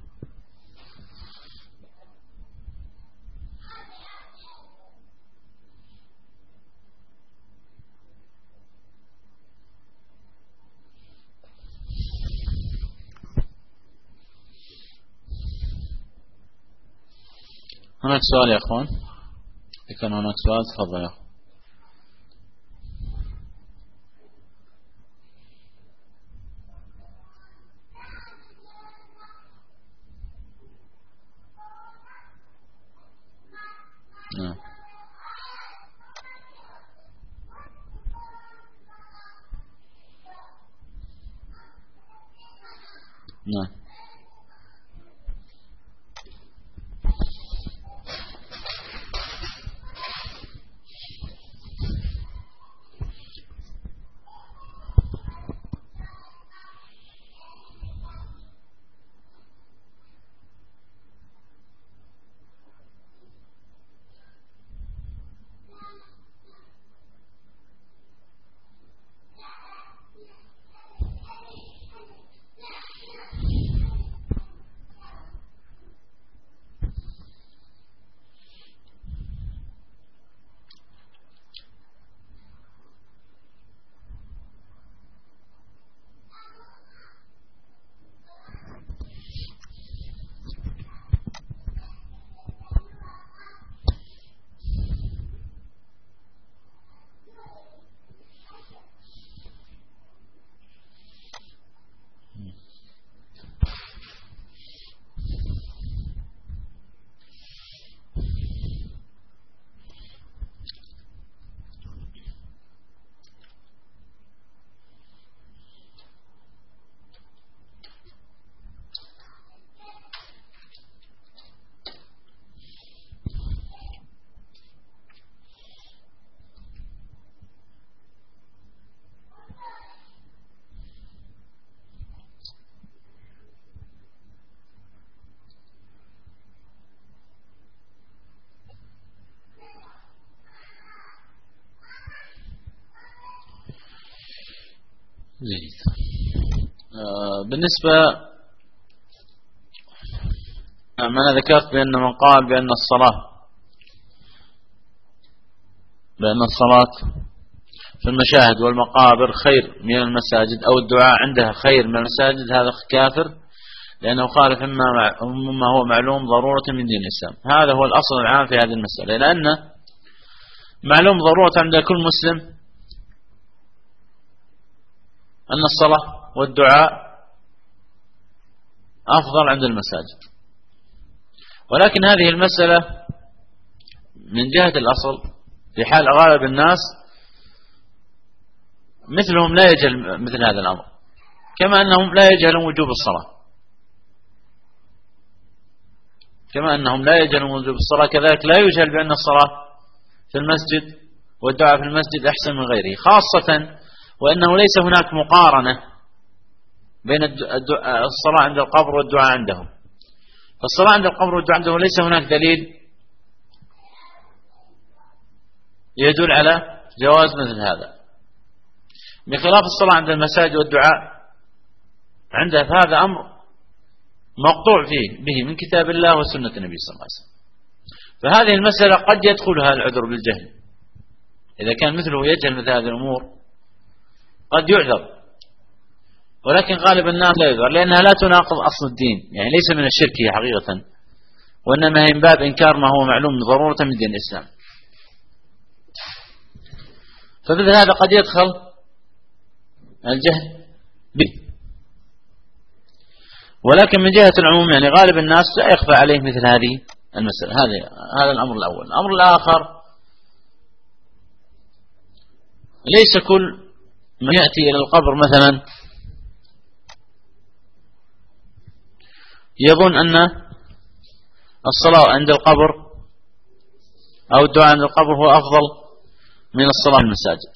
هناك سؤال يا أخوان؟ إذا كان هناك سؤال تفضل يا أخوان. نعم. نعم. جيد. بالنسبة ما أنا ذكرت بأن من قال بأن الصلاة في المشاهد والمقابر خير من المساجد أو الدعاء عندها خير من المساجد، هذا كافر، لأنه خالف مما هو معلوم ضرورة من دين الإسلام. هذا هو الأصل العام في هذه المسألة، لأن معلوم ضرورة عند كل مسلم أن الصلاة والدعاء أفضل عند المساجد. ولكن هذه المسألة من جهة الأصل في حال غالب الناس مثلهم لا يجهل مثل هذا الأمر، كما أنهم لا يجهلون وجوب الصلاة، كذلك لا يجهل بأن الصلاة في المسجد والدعاء في المسجد أحسن من غيره، خاصة وأنه ليس هناك مقارنة بين الصلاة عند القبر والدعاء عندهم. فالصلاة عند القبر والدعاء عندهم ليس هناك دليل يدل على جواز مثل هذا، بخلاف الصلاة عند المساجد والدعاء عنده، فهذا أمر مقطوع فيه به من كتاب الله وسنة النبي صلى الله عليه وسلم. فهذه المسألة قد يدخلها العذر بالجهل، إذا كان مثله يجهل مثل هذه الأمور قد يعذر، ولكن غالب الناس لا يعذر، لأنها لا تناقض أصل الدين، يعني ليس من الشرك حقيقة، وإنما هي من باب إنكار ما هو معلوم ضرورة من دين الإسلام. فمثل هذا قد يدخل الجهل به. ولكن من جهة العموم يعني غالب الناس لا يخفى عليه مثل هذه المسألة. هذا الأمر الأول. الأمر الآخر، ليس كل من يأتي إلى القبر مثلا يظن أن الصلاة عند القبر أو الدعاء عند القبر هو أفضل من الصلاة في المساجد.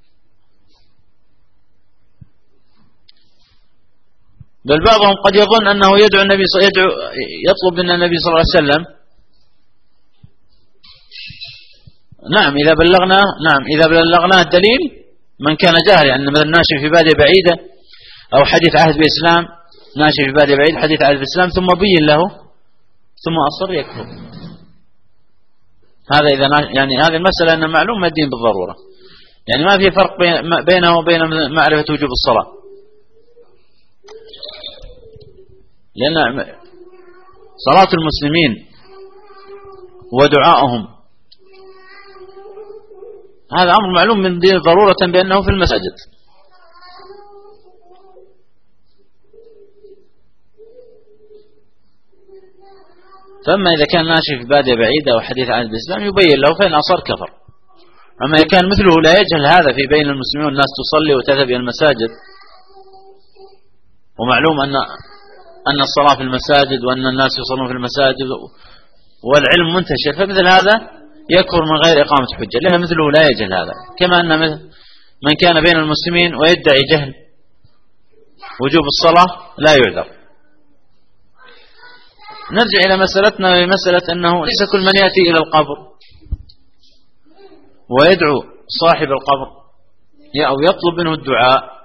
بل بعضهم قد يظن أنه يطلب من النبي صلى الله عليه وسلم، نعم إذا بلغنا الدليل، من كان جاهل أن مثلا ناشئ في بادية بعيدة أو حديث عهد بالإسلام، ناشئ في بادية بعيدة حديث عهد بالإسلام ثم بين له ثم أصر يكفر. هذا إذا يعني هذه المسألة أن معلوم الدين بالضرورة، يعني ما في فرق بينه وبين معرفة وجوب الصلاة، لأن صلاة المسلمين ودعائهم هذا أمر معلوم من دين ضرورة بأنه في المساجد. فأما إذا كان ناشئ في بادية بعيدة أو حديث عن الإسلام يبين له، فإن أصر كفر. أما إذا كان مثله لا يجهل هذا في بين المسلمين والناس تصلي وتذهب إلى المساجد، ومعلوم أن الصلاة في المساجد وأن الناس يصلون في المساجد والعلم منتشر، فمثل هذا يكفر من غير إقامة حجة، لأن مثله لا يجهل هذا. كما أن من كان بين المسلمين ويدعي جهل وجوب الصلاة لا يعذر. نرجع إلى مسألتنا، بمسألة أنه ليس كل من يأتي إلى القبر ويدعو صاحب القبر أو يطلب منه الدعاء،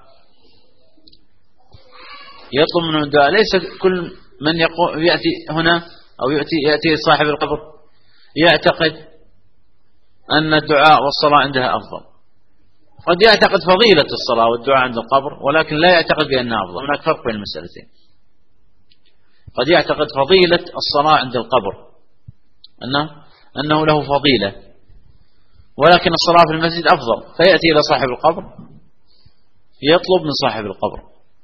ليس كل من يأتي هنا أو يأتي صاحب القبر يعتقد أن الدعاء والصلاة عندها أفضل. قد يعتقد فضيلة الصلاة والدعاء عند القبر، ولكن لا يعتقد بأنها أفضل. هناك فرق بين المسألتين. قد يعتقد فضيلة الصلاة عند القبر أنه له فضيلة، ولكن الصلاة في المسجد أفضل، فيأتي إلى صاحب القبر يطلب من صاحب القبر.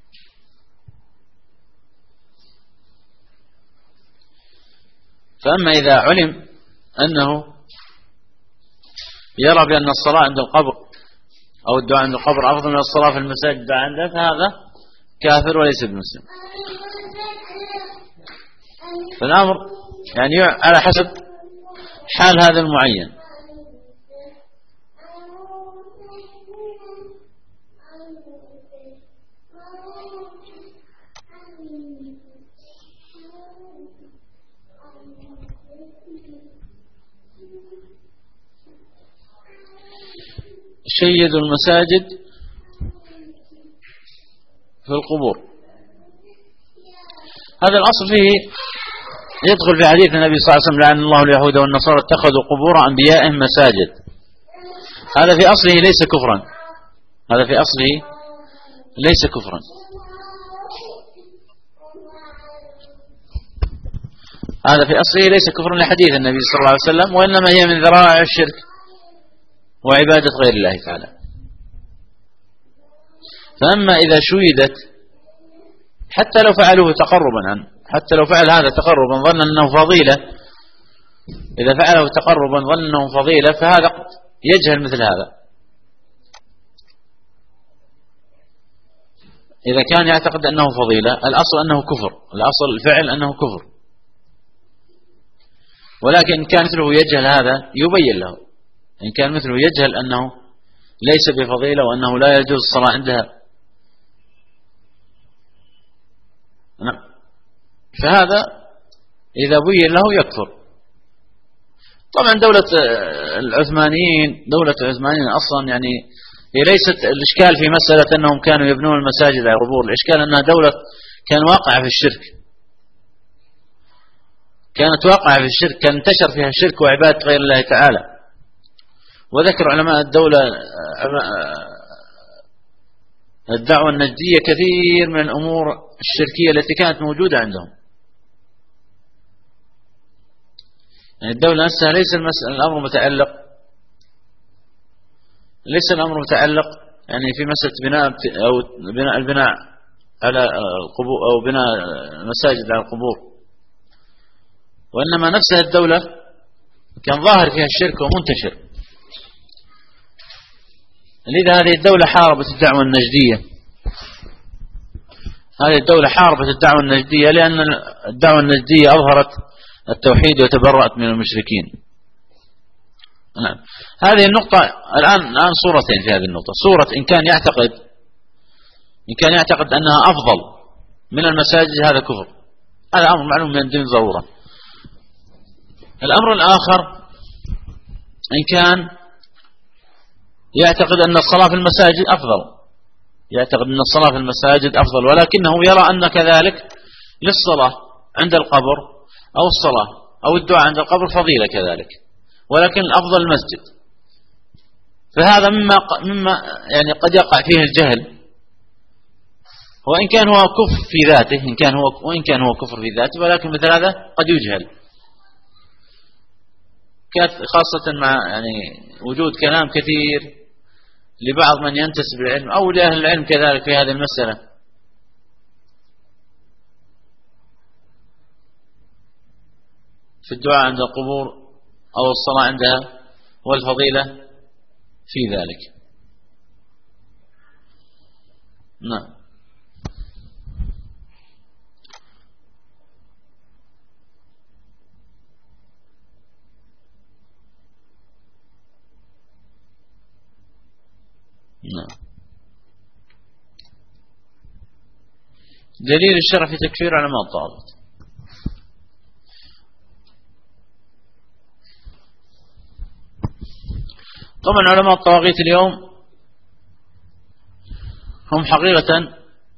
فأما إذا علم أنه يرى بأن الصلاة عند القبر أو الدعاء عند القبر أفضل من الصلاة في المساجد عنده، فهذا كافر وليس بمسلم. فالأمر يعني على حسب حال هذا المعين. شيد المساجد في القبور، هذا الأصل فيه يدخل في حديث النبي صلى الله عليه وسلم: لعن الله اليهود والنصارى اتخذوا قبور أنبيائهم مساجد. هذا في أصله ليس كفرا، هذا في أصله ليس كفرا. هذا في أصله ليس كفرا لحديث النبي صلى الله عليه وسلم، وإنما هي من ذرائع الشرك وعبادة غير الله تعالى. فأما إذا شيدت، حتى لو فعلوه تقربا عنه، حتى لو فعل هذا تقربا ظن أنه فضيلة، إذا فعله تقربا ظن أنه فضيلة، فهذا يجهل مثل هذا. إذا كان يعتقد أنه فضيلة، الأصل أنه كفر، الأصل الفعل أنه كفر. ولكن إن كان مثله يجهل هذا يبين له، إن كان مثله يجهل أنه ليس بفضيلة وأنه لا يجوز الصلاة عندها، نعم، فهذا إذا بين له يكفر. طبعا دولة العثمانيين أصلا يعني هي ليست الإشكال في مسألة أنهم كانوا يبنون المساجد على القبور، الإشكال أنها دولة كان واقعة في الشرك، كانت واقعة في الشرك، كان انتشر فيها الشرك وعبادة غير الله تعالى. وذكر علماء الدولة الدعوة النجدية كثير من الأمور الشركية التي كانت موجودة عندهم. يعني الدولة نفسها ليس الأمر متعلق، ليس الأمر متعلق يعني في مسألة بناء أو البناء على القبور أو بناء مساجد على القبور، وإنما نفسها الدولة كان ظاهر فيها الشرك ومنتشر. لذا هذه الدولة حاربت الدعوة النجدية، هذه الدولة حاربت الدعوة النجدية لأن الدعوة النجدية أظهرت التوحيد وتبرأت من المشركين. نعم. هذه النقطة الآن صورتين في هذه النقطة. صورة إن كان يعتقد أنها أفضل من المساجد، هذا كفر، هذا أمر معلوم من الدين ضرورة. الأمر الآخر إن كان يعتقد أن الصلاة في المساجد أفضل، يعتقد أن الصلاة في المساجد أفضل، ولكنه يرى أن كذلك للصلاة عند القبر أو الصلاة أو الدعاء عند القبر فضيلة كذلك، ولكن الأفضل المسجد. فهذا مما يعني قد يقع فيه الجهل، وإن كان هو كفر في ذاته، وإن كان هو كفر في ذاته، ولكن مثل هذا قد يجهل، خاصة مع يعني وجود كلام كثير لبعض من ينتسب للعلم أو لأهل العلم كذلك في هذه المسألة. في الدعاء عند القبور أو الصلاة عندها والفضيلة في ذلك. نعم. نعم. دليل الشرع في تكفير علماء الطاغوت. طبعا علماء الطواغيت اليوم هم حقيقة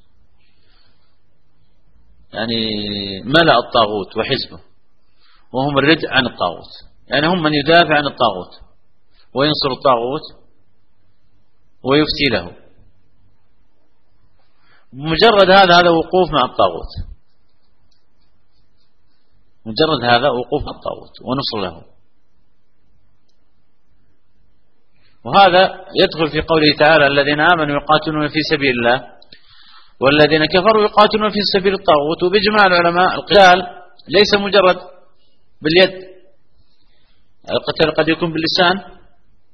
يعني ملأ الطاغوت وحزبه، وهم الردع عن الطاغوت، يعني هم من يدافع عن الطاغوت وينصر الطاغوت ويفتي له. مجرد هذا وقوف مع الطاغوت، مجرد هذا وقوف مع الطاغوت ونصر له. وهذا يدخل في قوله تعالى: الذين آمنوا يقاتلون في سبيل الله والذين كفروا يقاتلون في سبيل الطاغوت. وبإجماع العلماء القتال ليس مجرد باليد، القتال قد يكون باللسان،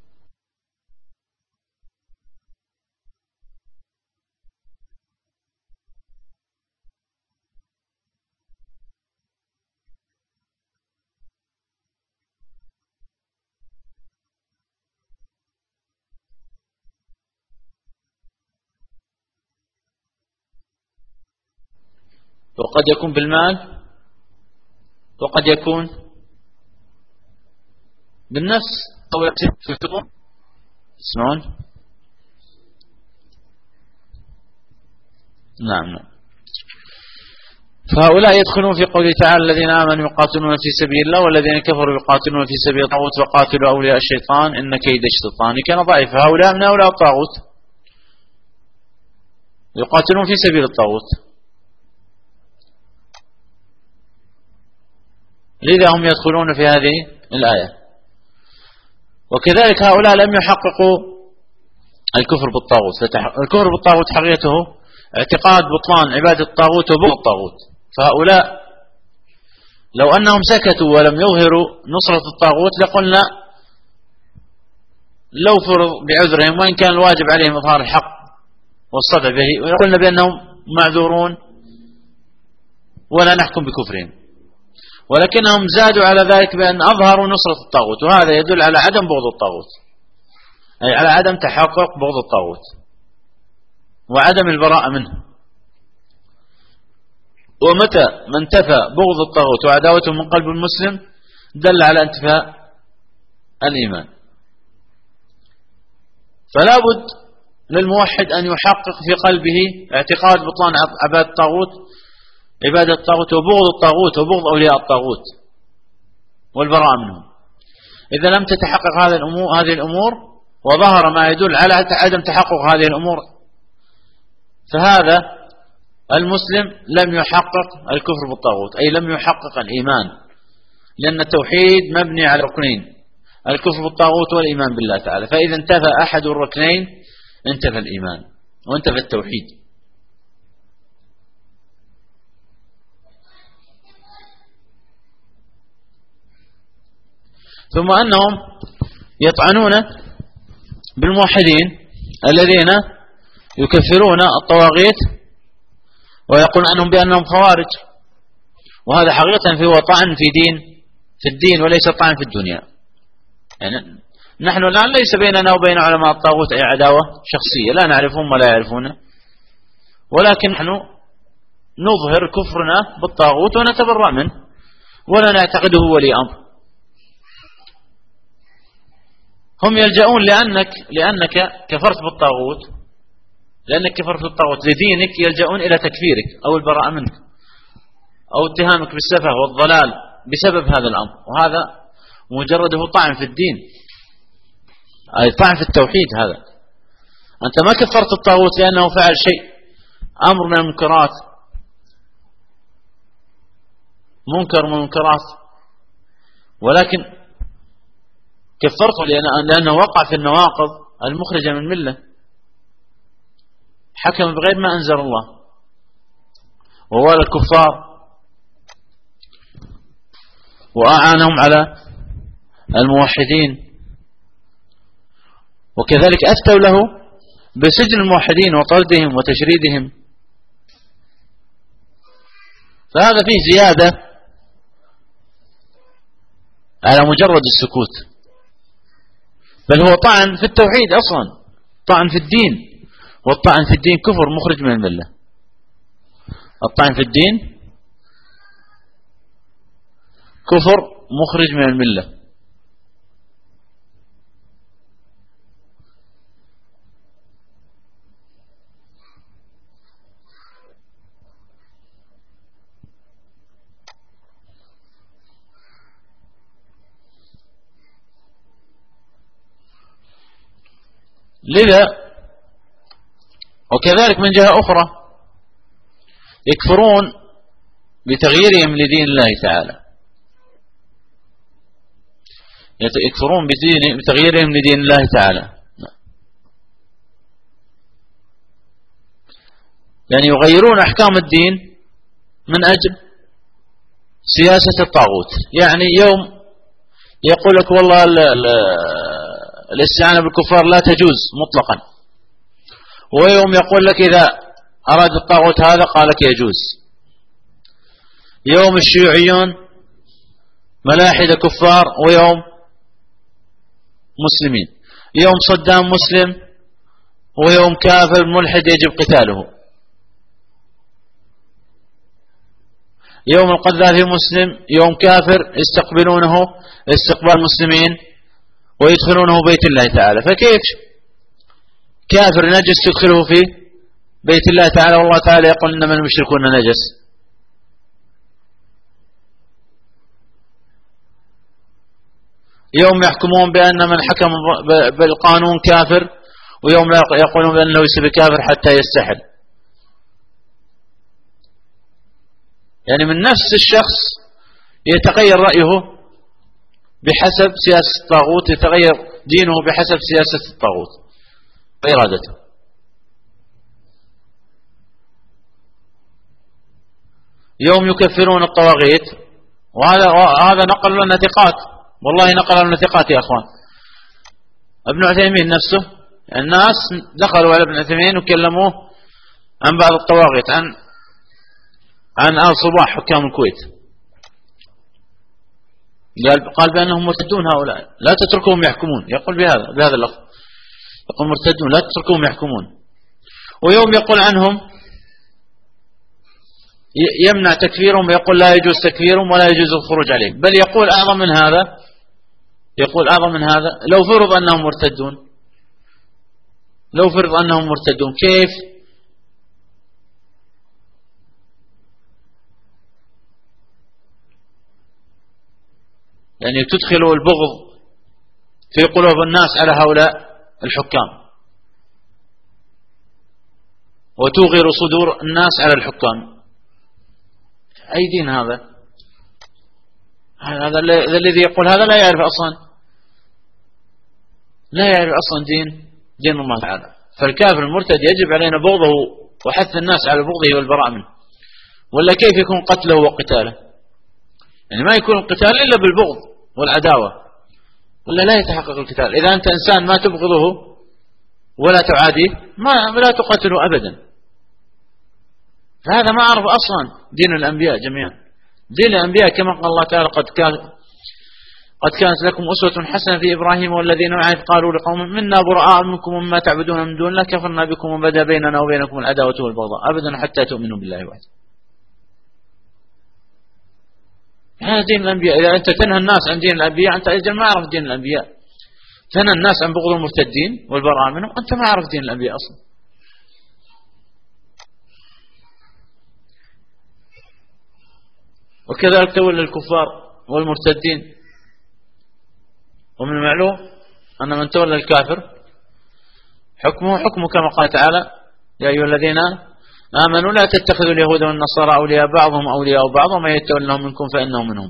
وقد يكون بالمال، وقد يكون بالنفس أو في الفطر. تسمعون؟ نعم. فهؤلاء يدخلون في قوله تعالى: الذين آمنوا يقاتلون في سبيل الله والذين كفروا يقاتلون في سبيل الطاغوت وقاتلوا أولياء الشيطان إن كيد الشيطان كان ضعيف. هؤلاء من أولياء الطاغوت يقاتلون في سبيل الطاغوت، لذا هم يدخلون في هذه الآية. وكذلك هؤلاء لم يحققوا الكفر بالطاغوت. الكفر بالطاغوت حقيقته اعتقاد بطلان عبادة الطاغوت وبغض الطاغوت. فهؤلاء لو أنهم سكتوا ولم يظهروا نصرة الطاغوت لقلنا لو فرض بعذرهم، وإن كان الواجب عليهم إظهار الحق والصدع به، وقلنا بأنهم معذورون ولا نحكم بكفرهم، ولكنهم زادوا على ذلك بأن أظهروا نصرة الطاغوت، وهذا يدل على عدم بغض الطاغوت، أي على عدم تحقق بغض الطاغوت وعدم البراءة منه. ومتى ما انتفى بغض الطاغوت وعداوته من قلب المسلم دل على انتفاء الإيمان. فلا بد للموحد أن يحقق في قلبه اعتقاد بطلان عبادة الطاغوت، عبادة الطاغوت وبغض الطاغوت وبغض أولياء الطاغوت والبراءة منهم. إذا لم تتحقق هذه الأمور وظهر ما يدل على عدم تحقق هذه الأمور فهذا المسلم لم يحقق الكفر بالطاغوت، أي لم يحقق الإيمان، لأن التوحيد مبني على ركنين: الكفر بالطاغوت والإيمان بالله تعالى. فإذا انتفى أحد الركنين انتفى الإيمان وانتفى التوحيد. ثم أنهم يطعنون بالموحدين الذين يكفرون الطواغيت ويقول عنهم بأنهم خوارج، وهذا حقيقة هو طعن في الدين وليس طعن في الدنيا. يعني نحن الآن ليس بيننا وبين علماء الطاغوت أي عداوة شخصية، لا نعرفهم ولا يعرفونه، ولكن نحن نظهر كفرنا بالطاغوت ونتبرأ منه ولا نعتقده ولي أمر. هم يلجؤون لأنك كفرت بالطاغوت، لأنك كفرت بالطاغوت لدينك، يلجؤون إلى تكفيرك أو البراءة منك أو اتهامك بالسفه والضلال بسبب هذا الأمر، وهذا مجرده طعن في الدين، أي طعن في التوحيد. هذا أنت ما كفرت الطاغوت لأنه فعل شيء أمر من المنكرات، منكر من المنكرات، ولكن كفرته لأنه وقع في النواقض المخرجة من الملة، حكم بغير ما أنزل الله ووالى الكفار وأعانهم على الموحدين، وكذلك أفتوا له بسجن الموحدين وطردهم وتشريدهم. فهذا فيه زيادة على مجرد السكوت، بل هو طعن في التوحيد أصلا، طعن في الدين، والطعن في الدين كفر مخرج من الملة. الطعن في الدين كفر مخرج من الملة. لذا وكذلك من جهة أخرى يكفرون بتغييرهم لدين الله تعالى، يكفرون بتغييرهم لدين الله تعالى، يعني يغيرون أحكام الدين من أجل سياسة الطاغوت. يعني يوم يقول لك والله الاستعانة بالكفار لا تجوز مطلقا، ويوم يقول لك إذا أراد الطاغوت هذا قال لك يجوز. يوم الشيوعيون ملاحدة كفار ويوم مسلمين، يوم صدام مسلم ويوم كافر ملحد يجب قتاله، يوم القذافي مسلم يوم كافر يستقبلونه استقبال مسلمين ويدخلونه بيت الله تعالى. فكيف كافر نجس تدخله في بيت الله تعالى والله تعالى يقول إنما المشركون نجس؟ يوم يحكمون بأن من حكم بالقانون كافر، ويوم يقولون بأنه ليس بكافر حتى يستحل. يعني من نفس الشخص يتغير رأيه بحسب سياسة الطاغوت، يتغير دينه بحسب سياسة الطاغوت بإرادته. يوم يكفرون الطواغيت، وهذا نقل لنا ثقات، والله نقل لنا ثقات يا أخوان. ابن عثيمين نفسه، الناس دخلوا على ابن عثيمين وكلموه عن بعض الطواغيت، عن آل صباح حكام الكويت، قال بأنهم مرتدون هؤلاء لا تتركوهم يحكمون، يقول بهذا اللفظ، يقول مرتدون لا تتركوهم يحكمون. ويوم يقول عنهم يمنع تكفيرهم ويقول لا يجوز تكفيرهم ولا يجوز الخروج عليهم، بل يقول أعظم من هذا، يقول أعظم من هذا لو فرض أنهم مرتدون، لو فرض أنهم مرتدون كيف يعني تدخلوا البغض في قلوب الناس على هؤلاء الحكام؟ وتوغر صدور الناس على الحكام. أي دين هذا؟ هذا الذي يقول هذا لا يعرف أصلا، لا يعرف أصلا دين الله تعالى. فالكافر المرتد يجب علينا بغضه وحث الناس على بغضه والبراء منه، ولا كيف يكون قتله وقتاله؟ يعني ما يكون القتال إلا بالبغض والعداوة، ولا لا يتحقق القتال. إذا أنت إنسان ما تبغضه ولا تعاديه لا تقاتله أبدا. فهذا ما أعرف أصلا دين الأنبياء جميعا. دين الأنبياء كما قال الله تعالى قد كانت لكم أسوة حسنة في إبراهيم والذين معه قالوا لقوم منا براء منكم ومما تعبدون من دون الله كفرنا بكم وبدا بيننا وبينكم العداوة والبغضاء أبدا حتى تؤمنوا بالله وحده. هذا دين الأنبياء. إذا أنت تنهى الناس عن دين الأنبياء أنت أجل ما عرف دين الأنبياء. تنهى الناس عن بغض المرتدين والبراء منهم أنت ما عرف دين الأنبياء أصلا. وكذلك تولى الكفار والمرتدين. ومن المعلوم أن من تولى الكافر حكمه كما قال تعالى يا أيها الذين آمنوا لا تتخذوا اليهود والنصارى أولياء بعضهم أولياء بعض ومن يتولهم منكم فإنه منهم.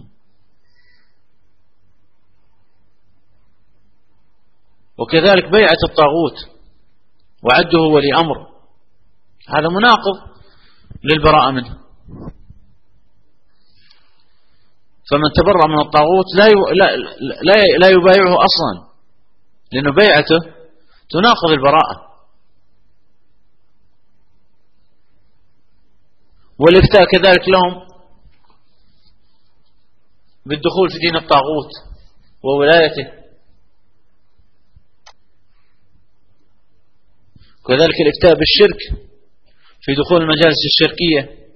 وكذلك بيعة الطاغوت وعده ولي أمر هذا مناقض للبراءة منه. فمن تبرأ من الطاغوت لا يبايعه أصلا، لأنه بيعته تناقض البراءة. والإفتاء كذلك لهم بالدخول في دين الطاغوت وولايته. وكذلك الإفتاء بالشرك في دخول المجالس الشركية.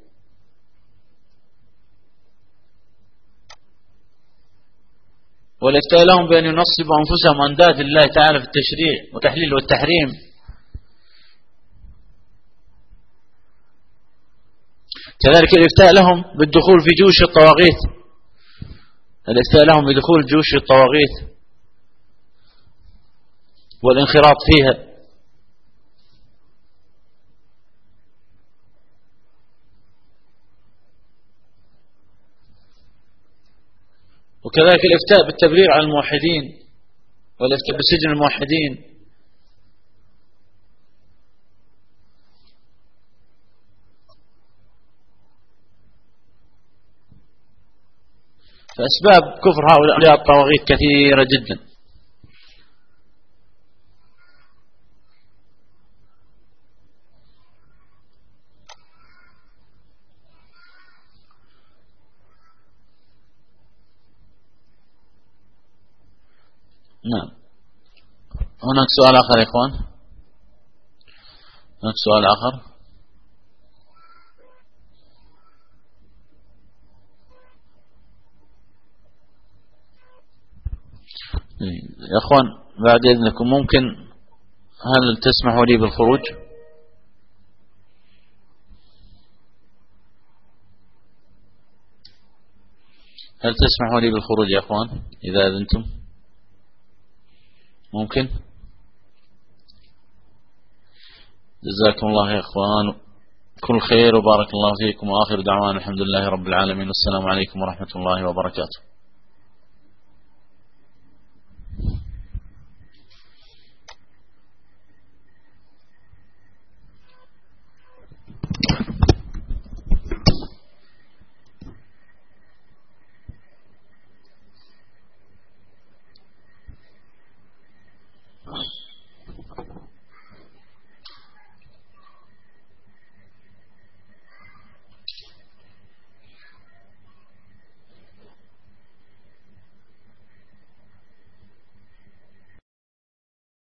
والإفتاء لهم بأن ينصبوا أنفسهم أنداد لله تعالى في التشريع والتحليل والتحريم. كذلك الإفتاء لهم بالدخول في جيوش الطواغيت. الإفتاء لهم بدخول جيوش الطواغيت والانخراط فيها. وكذلك الإفتاء بالتبرير على الموحدين والإفتاء بسجن الموحدين. فأسباب كفر هؤلاء الطواغيت كثيرة جدا. نعم. هناك سؤال آخر يا إخوان؟ هناك سؤال آخر؟ يا إخوان بعد إذنكم ممكن هل تسمحوا لي بالخروج؟ هل تسمحوا لي بالخروج يا إخوان إذا أذنتم؟ ممكن؟ جزاكم الله يا إخوان كل خير وبارك الله فيكم، وآخر دعوانا الحمد لله رب العالمين، والسلام عليكم ورحمة الله وبركاته.